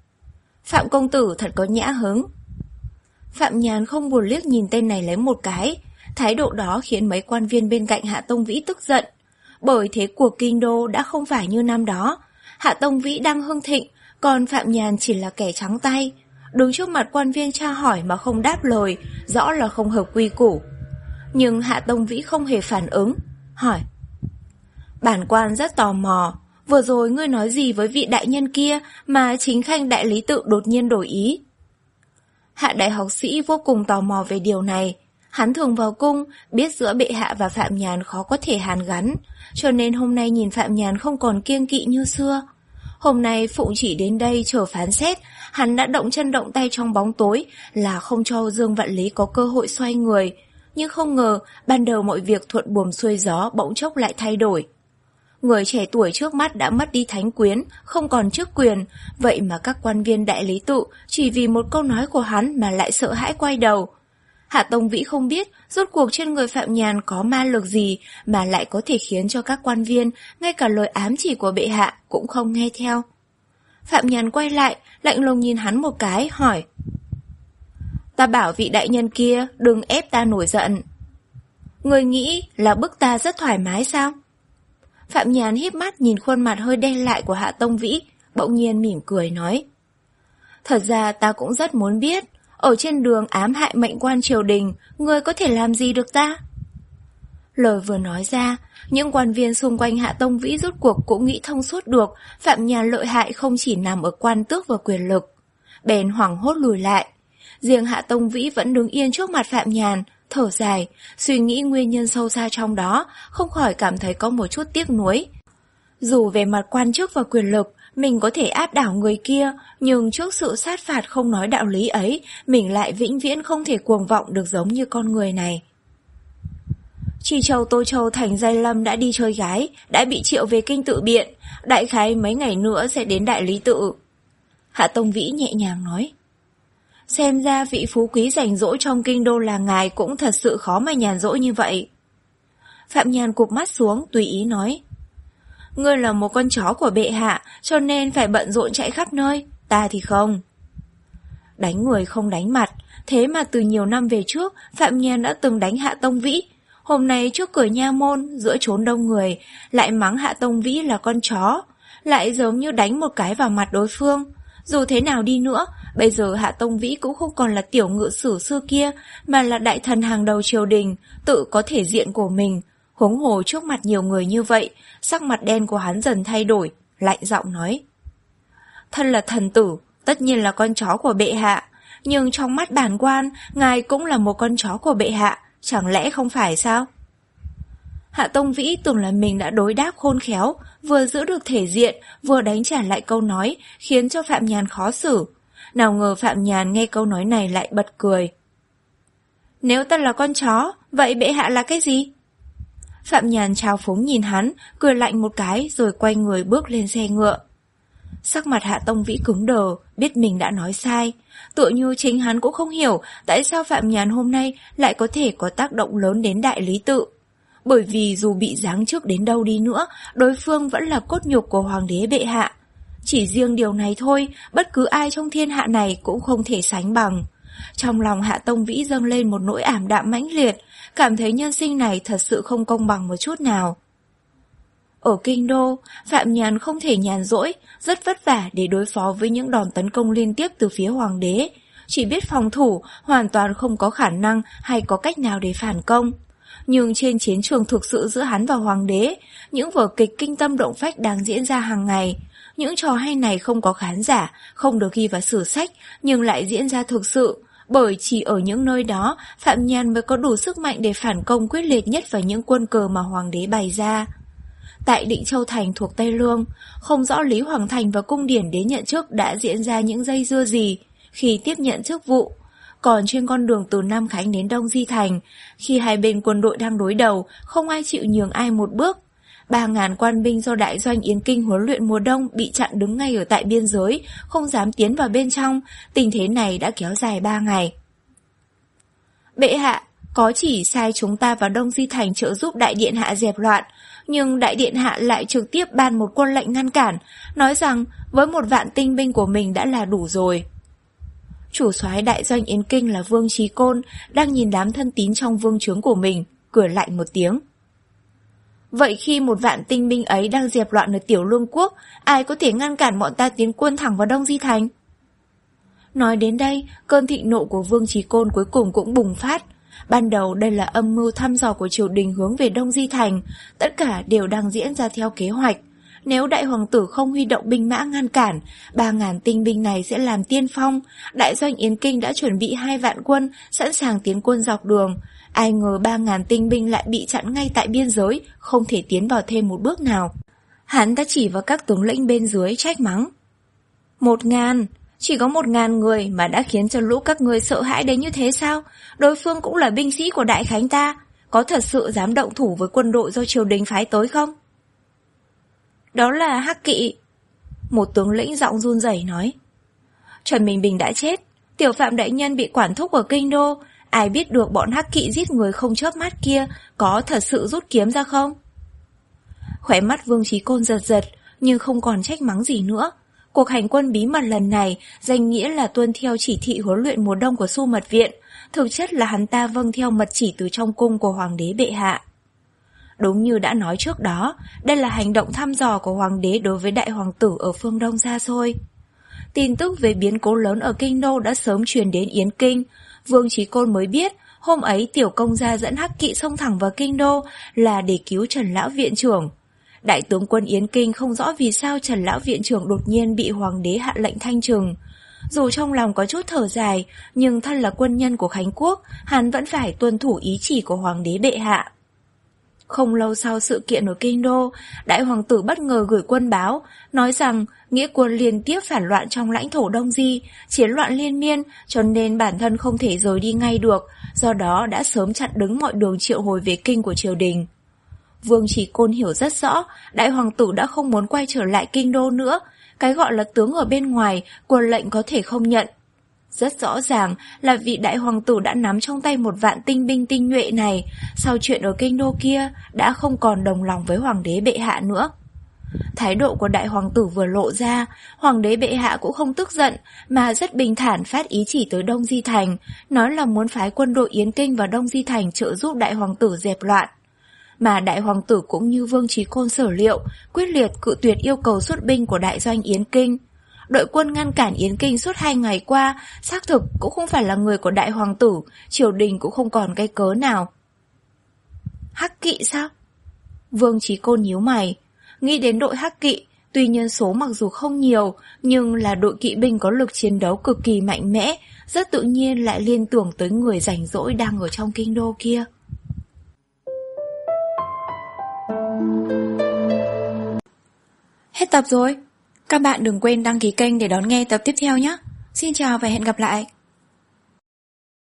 Phạm công tử thật có nhã hứng. Phạm Nhàn không buồn liếc nhìn tên này lấy một cái. Thái độ đó khiến mấy quan viên bên cạnh Hạ Tông Vĩ tức giận. Bởi thế cuộc kinh đô đã không phải như năm đó. Hạ Tông Vĩ đang hưng thịnh, còn Phạm Nhàn chỉ là kẻ trắng tay. Đứng trước mặt quan viên tra hỏi mà không đáp lời, rõ là không hợp quy củ. Nhưng Hạ Tông Vĩ không hề phản ứng, hỏi. Bản quan rất tò mò, vừa rồi ngươi nói gì với vị đại nhân kia mà chính khanh đại lý tự đột nhiên đổi ý? Hạ đại học sĩ vô cùng tò mò về điều này. Hắn thường vào cung, biết giữa bệ hạ và Phạm Nhàn khó có thể hàn gắn, cho nên hôm nay nhìn Phạm Nhàn không còn kiêng kỵ như xưa. Hôm nay Phụng chỉ đến đây chờ phán xét, hắn đã động chân động tay trong bóng tối là không cho Dương Vạn Lý có cơ hội xoay người. Nhưng không ngờ, ban đầu mọi việc thuận buồm xuôi gió bỗng chốc lại thay đổi. Người trẻ tuổi trước mắt đã mất đi thánh quyến, không còn chức quyền, vậy mà các quan viên đại lý tự chỉ vì một câu nói của hắn mà lại sợ hãi quay đầu. Hạ Tông Vĩ không biết rốt cuộc trên người Phạm Nhàn có ma lực gì mà lại có thể khiến cho các quan viên ngay cả lời ám chỉ của bệ hạ cũng không nghe theo. Phạm Nhàn quay lại, lạnh lùng nhìn hắn một cái, hỏi. Ta bảo vị đại nhân kia đừng ép ta nổi giận. Người nghĩ là bức ta rất thoải mái sao? Phạm Nhàn híp mắt nhìn khuôn mặt hơi đen lại của Hạ Tông Vĩ, bỗng nhiên mỉm cười nói. Thật ra ta cũng rất muốn biết, ở trên đường ám hại mệnh quan triều đình, ngươi có thể làm gì được ta? Lời vừa nói ra, những quan viên xung quanh Hạ Tông Vĩ rốt cuộc cũng nghĩ thông suốt được Phạm Nhàn lợi hại không chỉ nằm ở quan tước và quyền lực. Bèn hoảng hốt lùi lại. Riêng Hạ Tông Vĩ vẫn đứng yên trước mặt Phạm Nhàn, thở dài, suy nghĩ nguyên nhân sâu xa trong đó, không khỏi cảm thấy có một chút tiếc nuối. Dù về mặt quan chức và quyền lực, mình có thể áp đảo người kia, nhưng trước sự sát phạt không nói đạo lý ấy, mình lại vĩnh viễn không thể cuồng vọng được giống như con người này. Chi Châu Tô Châu thành Giai Lâm đã đi chơi gái, đã bị triệu về kinh tự biện, đại khái mấy ngày nữa sẽ đến đại lý tự. Hạ Tông Vĩ nhẹ nhàng nói. Xem ra vị phú quý rảnh rỗi trong kinh đô là ngài cũng thật sự khó mà nhàn rỗi như vậy. Phạm Nhàn cụp mắt xuống, tùy ý nói. Ngươi là một con chó của bệ hạ, cho nên phải bận rộn chạy khắp nơi, ta thì không. Đánh người không đánh mặt, thế mà từ nhiều năm về trước, Phạm Nhàn đã từng đánh Hạ Tông Vĩ. Hôm nay trước cửa nha môn, giữa chốn đông người, lại mắng Hạ Tông Vĩ là con chó, lại giống như đánh một cái vào mặt đối phương. Dù thế nào đi nữa, bây giờ Hạ Tông Vĩ cũng không còn là tiểu ngự sử xưa kia, mà là đại thần hàng đầu triều đình, tự có thể diện của mình. Huống hồ trước mặt nhiều người như vậy, sắc mặt đen của hắn dần thay đổi, lạnh giọng nói. Thân là thần tử, tất nhiên là con chó của bệ hạ, nhưng trong mắt bản quan, ngài cũng là một con chó của bệ hạ, chẳng lẽ không phải sao? Hạ Tông Vĩ tưởng là mình đã đối đáp khôn khéo, vừa giữ được thể diện, vừa đánh trả lại câu nói, khiến cho Phạm Nhàn khó xử. Nào ngờ Phạm Nhàn nghe câu nói này lại bật cười. Nếu ta là con chó, vậy bệ hạ là cái gì? Phạm Nhàn trào phúng nhìn hắn, cười lạnh một cái rồi quay người bước lên xe ngựa. Sắc mặt Hạ Tông Vĩ cứng đờ, biết mình đã nói sai. Tựa như chính hắn cũng không hiểu tại sao Phạm Nhàn hôm nay lại có thể có tác động lớn đến đại lý tự. Bởi vì dù bị giáng chức đến đâu đi nữa, đối phương vẫn là cốt nhục của hoàng đế bệ hạ. Chỉ riêng điều này thôi, bất cứ ai trong thiên hạ này cũng không thể sánh bằng. Trong lòng Hạ Tông Vĩ dâng lên một nỗi ảm đạm mãnh liệt, cảm thấy nhân sinh này thật sự không công bằng một chút nào. Ở kinh đô, Phạm Nhàn không thể nhàn rỗi, rất vất vả để đối phó với những đòn tấn công liên tiếp từ phía hoàng đế. Chỉ biết phòng thủ, hoàn toàn không có khả năng hay có cách nào để phản công. Nhưng trên chiến trường thực sự giữa hắn và hoàng đế, những vở kịch kinh tâm động phách đang diễn ra hàng ngày. Những trò hay này không có khán giả, không được ghi vào sử sách, nhưng lại diễn ra thực sự. Bởi chỉ ở những nơi đó, Phạm Nhàn mới có đủ sức mạnh để phản công quyết liệt nhất vào những quân cờ mà hoàng đế bày ra. Tại Định Châu Thành thuộc Tây Lương, không rõ Lý Hoàng Thành và cung điển đến nhận chức đã diễn ra những dây dưa gì khi tiếp nhận chức vụ. Còn trên con đường từ Nam Khánh đến Đông Di Thành, khi hai bên quân đội đang đối đầu, không ai chịu nhường ai một bước. Ba ngàn quan binh do đại doanh Yến Kinh huấn luyện mùa đông bị chặn đứng ngay ở tại biên giới, không dám tiến vào bên trong. Tình thế này đã kéo dài ba ngày. Bệ hạ, có chỉ sai chúng ta vào Đông Di Thành trợ giúp đại điện hạ dẹp loạn, nhưng đại điện hạ lại trực tiếp ban một quân lệnh ngăn cản, nói rằng với một vạn tinh binh của mình đã là đủ rồi. Chủ soái đại doanh Yến Kinh là Vương Chí Côn đang nhìn đám thân tín trong vương trướng của mình, cười lạnh một tiếng. Vậy khi một vạn tinh binh ấy đang dẹp loạn ở Tiểu Lương Quốc, ai có thể ngăn cản bọn ta tiến quân thẳng vào Đông Di Thành? Nói đến đây, cơn thịnh nộ của Vương Chí Côn cuối cùng cũng bùng phát. Ban đầu đây là âm mưu thăm dò của triều đình hướng về Đông Di Thành, tất cả đều đang diễn ra theo kế hoạch. Nếu đại hoàng tử không huy động binh mã ngăn cản, ba ngàn tinh binh này sẽ làm tiên phong. Đại doanh Yến Kinh đã chuẩn bị hai vạn quân, sẵn sàng tiến quân dọc đường. Ai ngờ ba ngàn tinh binh lại bị chặn ngay tại biên giới, không thể tiến vào thêm một bước nào. Hắn đã chỉ vào các tướng lĩnh bên dưới trách mắng. Một ngàn, chỉ có một ngàn người mà đã khiến cho lũ các ngươi sợ hãi đến như thế sao? Đối phương cũng là binh sĩ của Đại Khánh ta, có thật sự dám động thủ với quân đội do triều đình phái tới không? Đó là Hắc Kỵ. Một tướng lĩnh giọng run rẩy nói. Trần Minh Bình đã chết, Tiểu Phạm đại nhân bị quản thúc ở kinh đô, ai biết được bọn Hắc Kỵ giết người không chớp mắt kia có thật sự rút kiếm ra không? Khóe mắt Vương Chí Côn giật giật, nhưng không còn trách mắng gì nữa. Cuộc hành quân bí mật lần này danh nghĩa là tuân theo chỉ thị huấn luyện mùa đông của Xu Mật Viện, thực chất là hắn ta vâng theo mật chỉ từ trong cung của hoàng đế bệ hạ. Đúng như đã nói trước đó, đây là hành động thăm dò của hoàng đế đối với đại hoàng tử ở phương Đông xa xôi. Tin tức về biến cố lớn ở kinh đô đã sớm truyền đến Yến Kinh. Vương Chí Côn mới biết hôm ấy Tiểu công gia dẫn Hắc Kỵ xông thẳng vào kinh đô là để cứu Trần lão viện trưởng. Đại tướng quân Yến Kinh không rõ vì sao Trần lão viện trưởng đột nhiên bị hoàng đế hạ lệnh thanh trừng. Dù trong lòng có chút thở dài, nhưng thân là quân nhân của Khánh Quốc, hắn vẫn phải tuân thủ ý chỉ của hoàng đế bệ hạ. Không lâu sau sự kiện ở kinh đô, đại hoàng tử bất ngờ gửi quân báo, nói rằng nghĩa quân liên tiếp phản loạn trong lãnh thổ Đông Di, chiến loạn liên miên, cho nên bản thân không thể rời đi ngay được, do đó đã sớm chặn đứng mọi đường triệu hồi về kinh của triều đình. Vương Chí Côn hiểu rất rõ, đại hoàng tử đã không muốn quay trở lại kinh đô nữa, cái gọi là tướng ở bên ngoài, quân lệnh có thể không nhận. Rất rõ ràng là vị đại hoàng tử đã nắm trong tay một vạn tinh binh tinh nhuệ này, sau chuyện ở kinh đô kia đã không còn đồng lòng với hoàng đế bệ hạ nữa. Thái độ của đại hoàng tử vừa lộ ra, hoàng đế bệ hạ cũng không tức giận, mà rất bình thản phát ý chỉ tới Đông Di Thành, nói là muốn phái quân đội Yến Kinh vào Đông Di Thành trợ giúp đại hoàng tử dẹp loạn. Mà đại hoàng tử cũng như Vương Chí Côn sở liệu, quyết liệt cự tuyệt yêu cầu xuất binh của đại doanh Yến Kinh. Đội quân ngăn cản Yến Kinh suốt hai ngày qua, xác thực cũng không phải là người của đại hoàng tử, triều đình cũng không còn cái cớ nào. Hắc kỵ sao? Vương Chí Côn nhíu mày, nghĩ đến đội hắc kỵ, tuy nhân số mặc dù không nhiều, nhưng là đội kỵ binh có lực chiến đấu cực kỳ mạnh mẽ, rất tự nhiên lại liên tưởng tới người rảnh rỗi đang ở trong kinh đô kia. Hết tập rồi. Các bạn đừng quên đăng ký kênh để đón nghe tập tiếp theo nhé. Xin chào và hẹn gặp lại.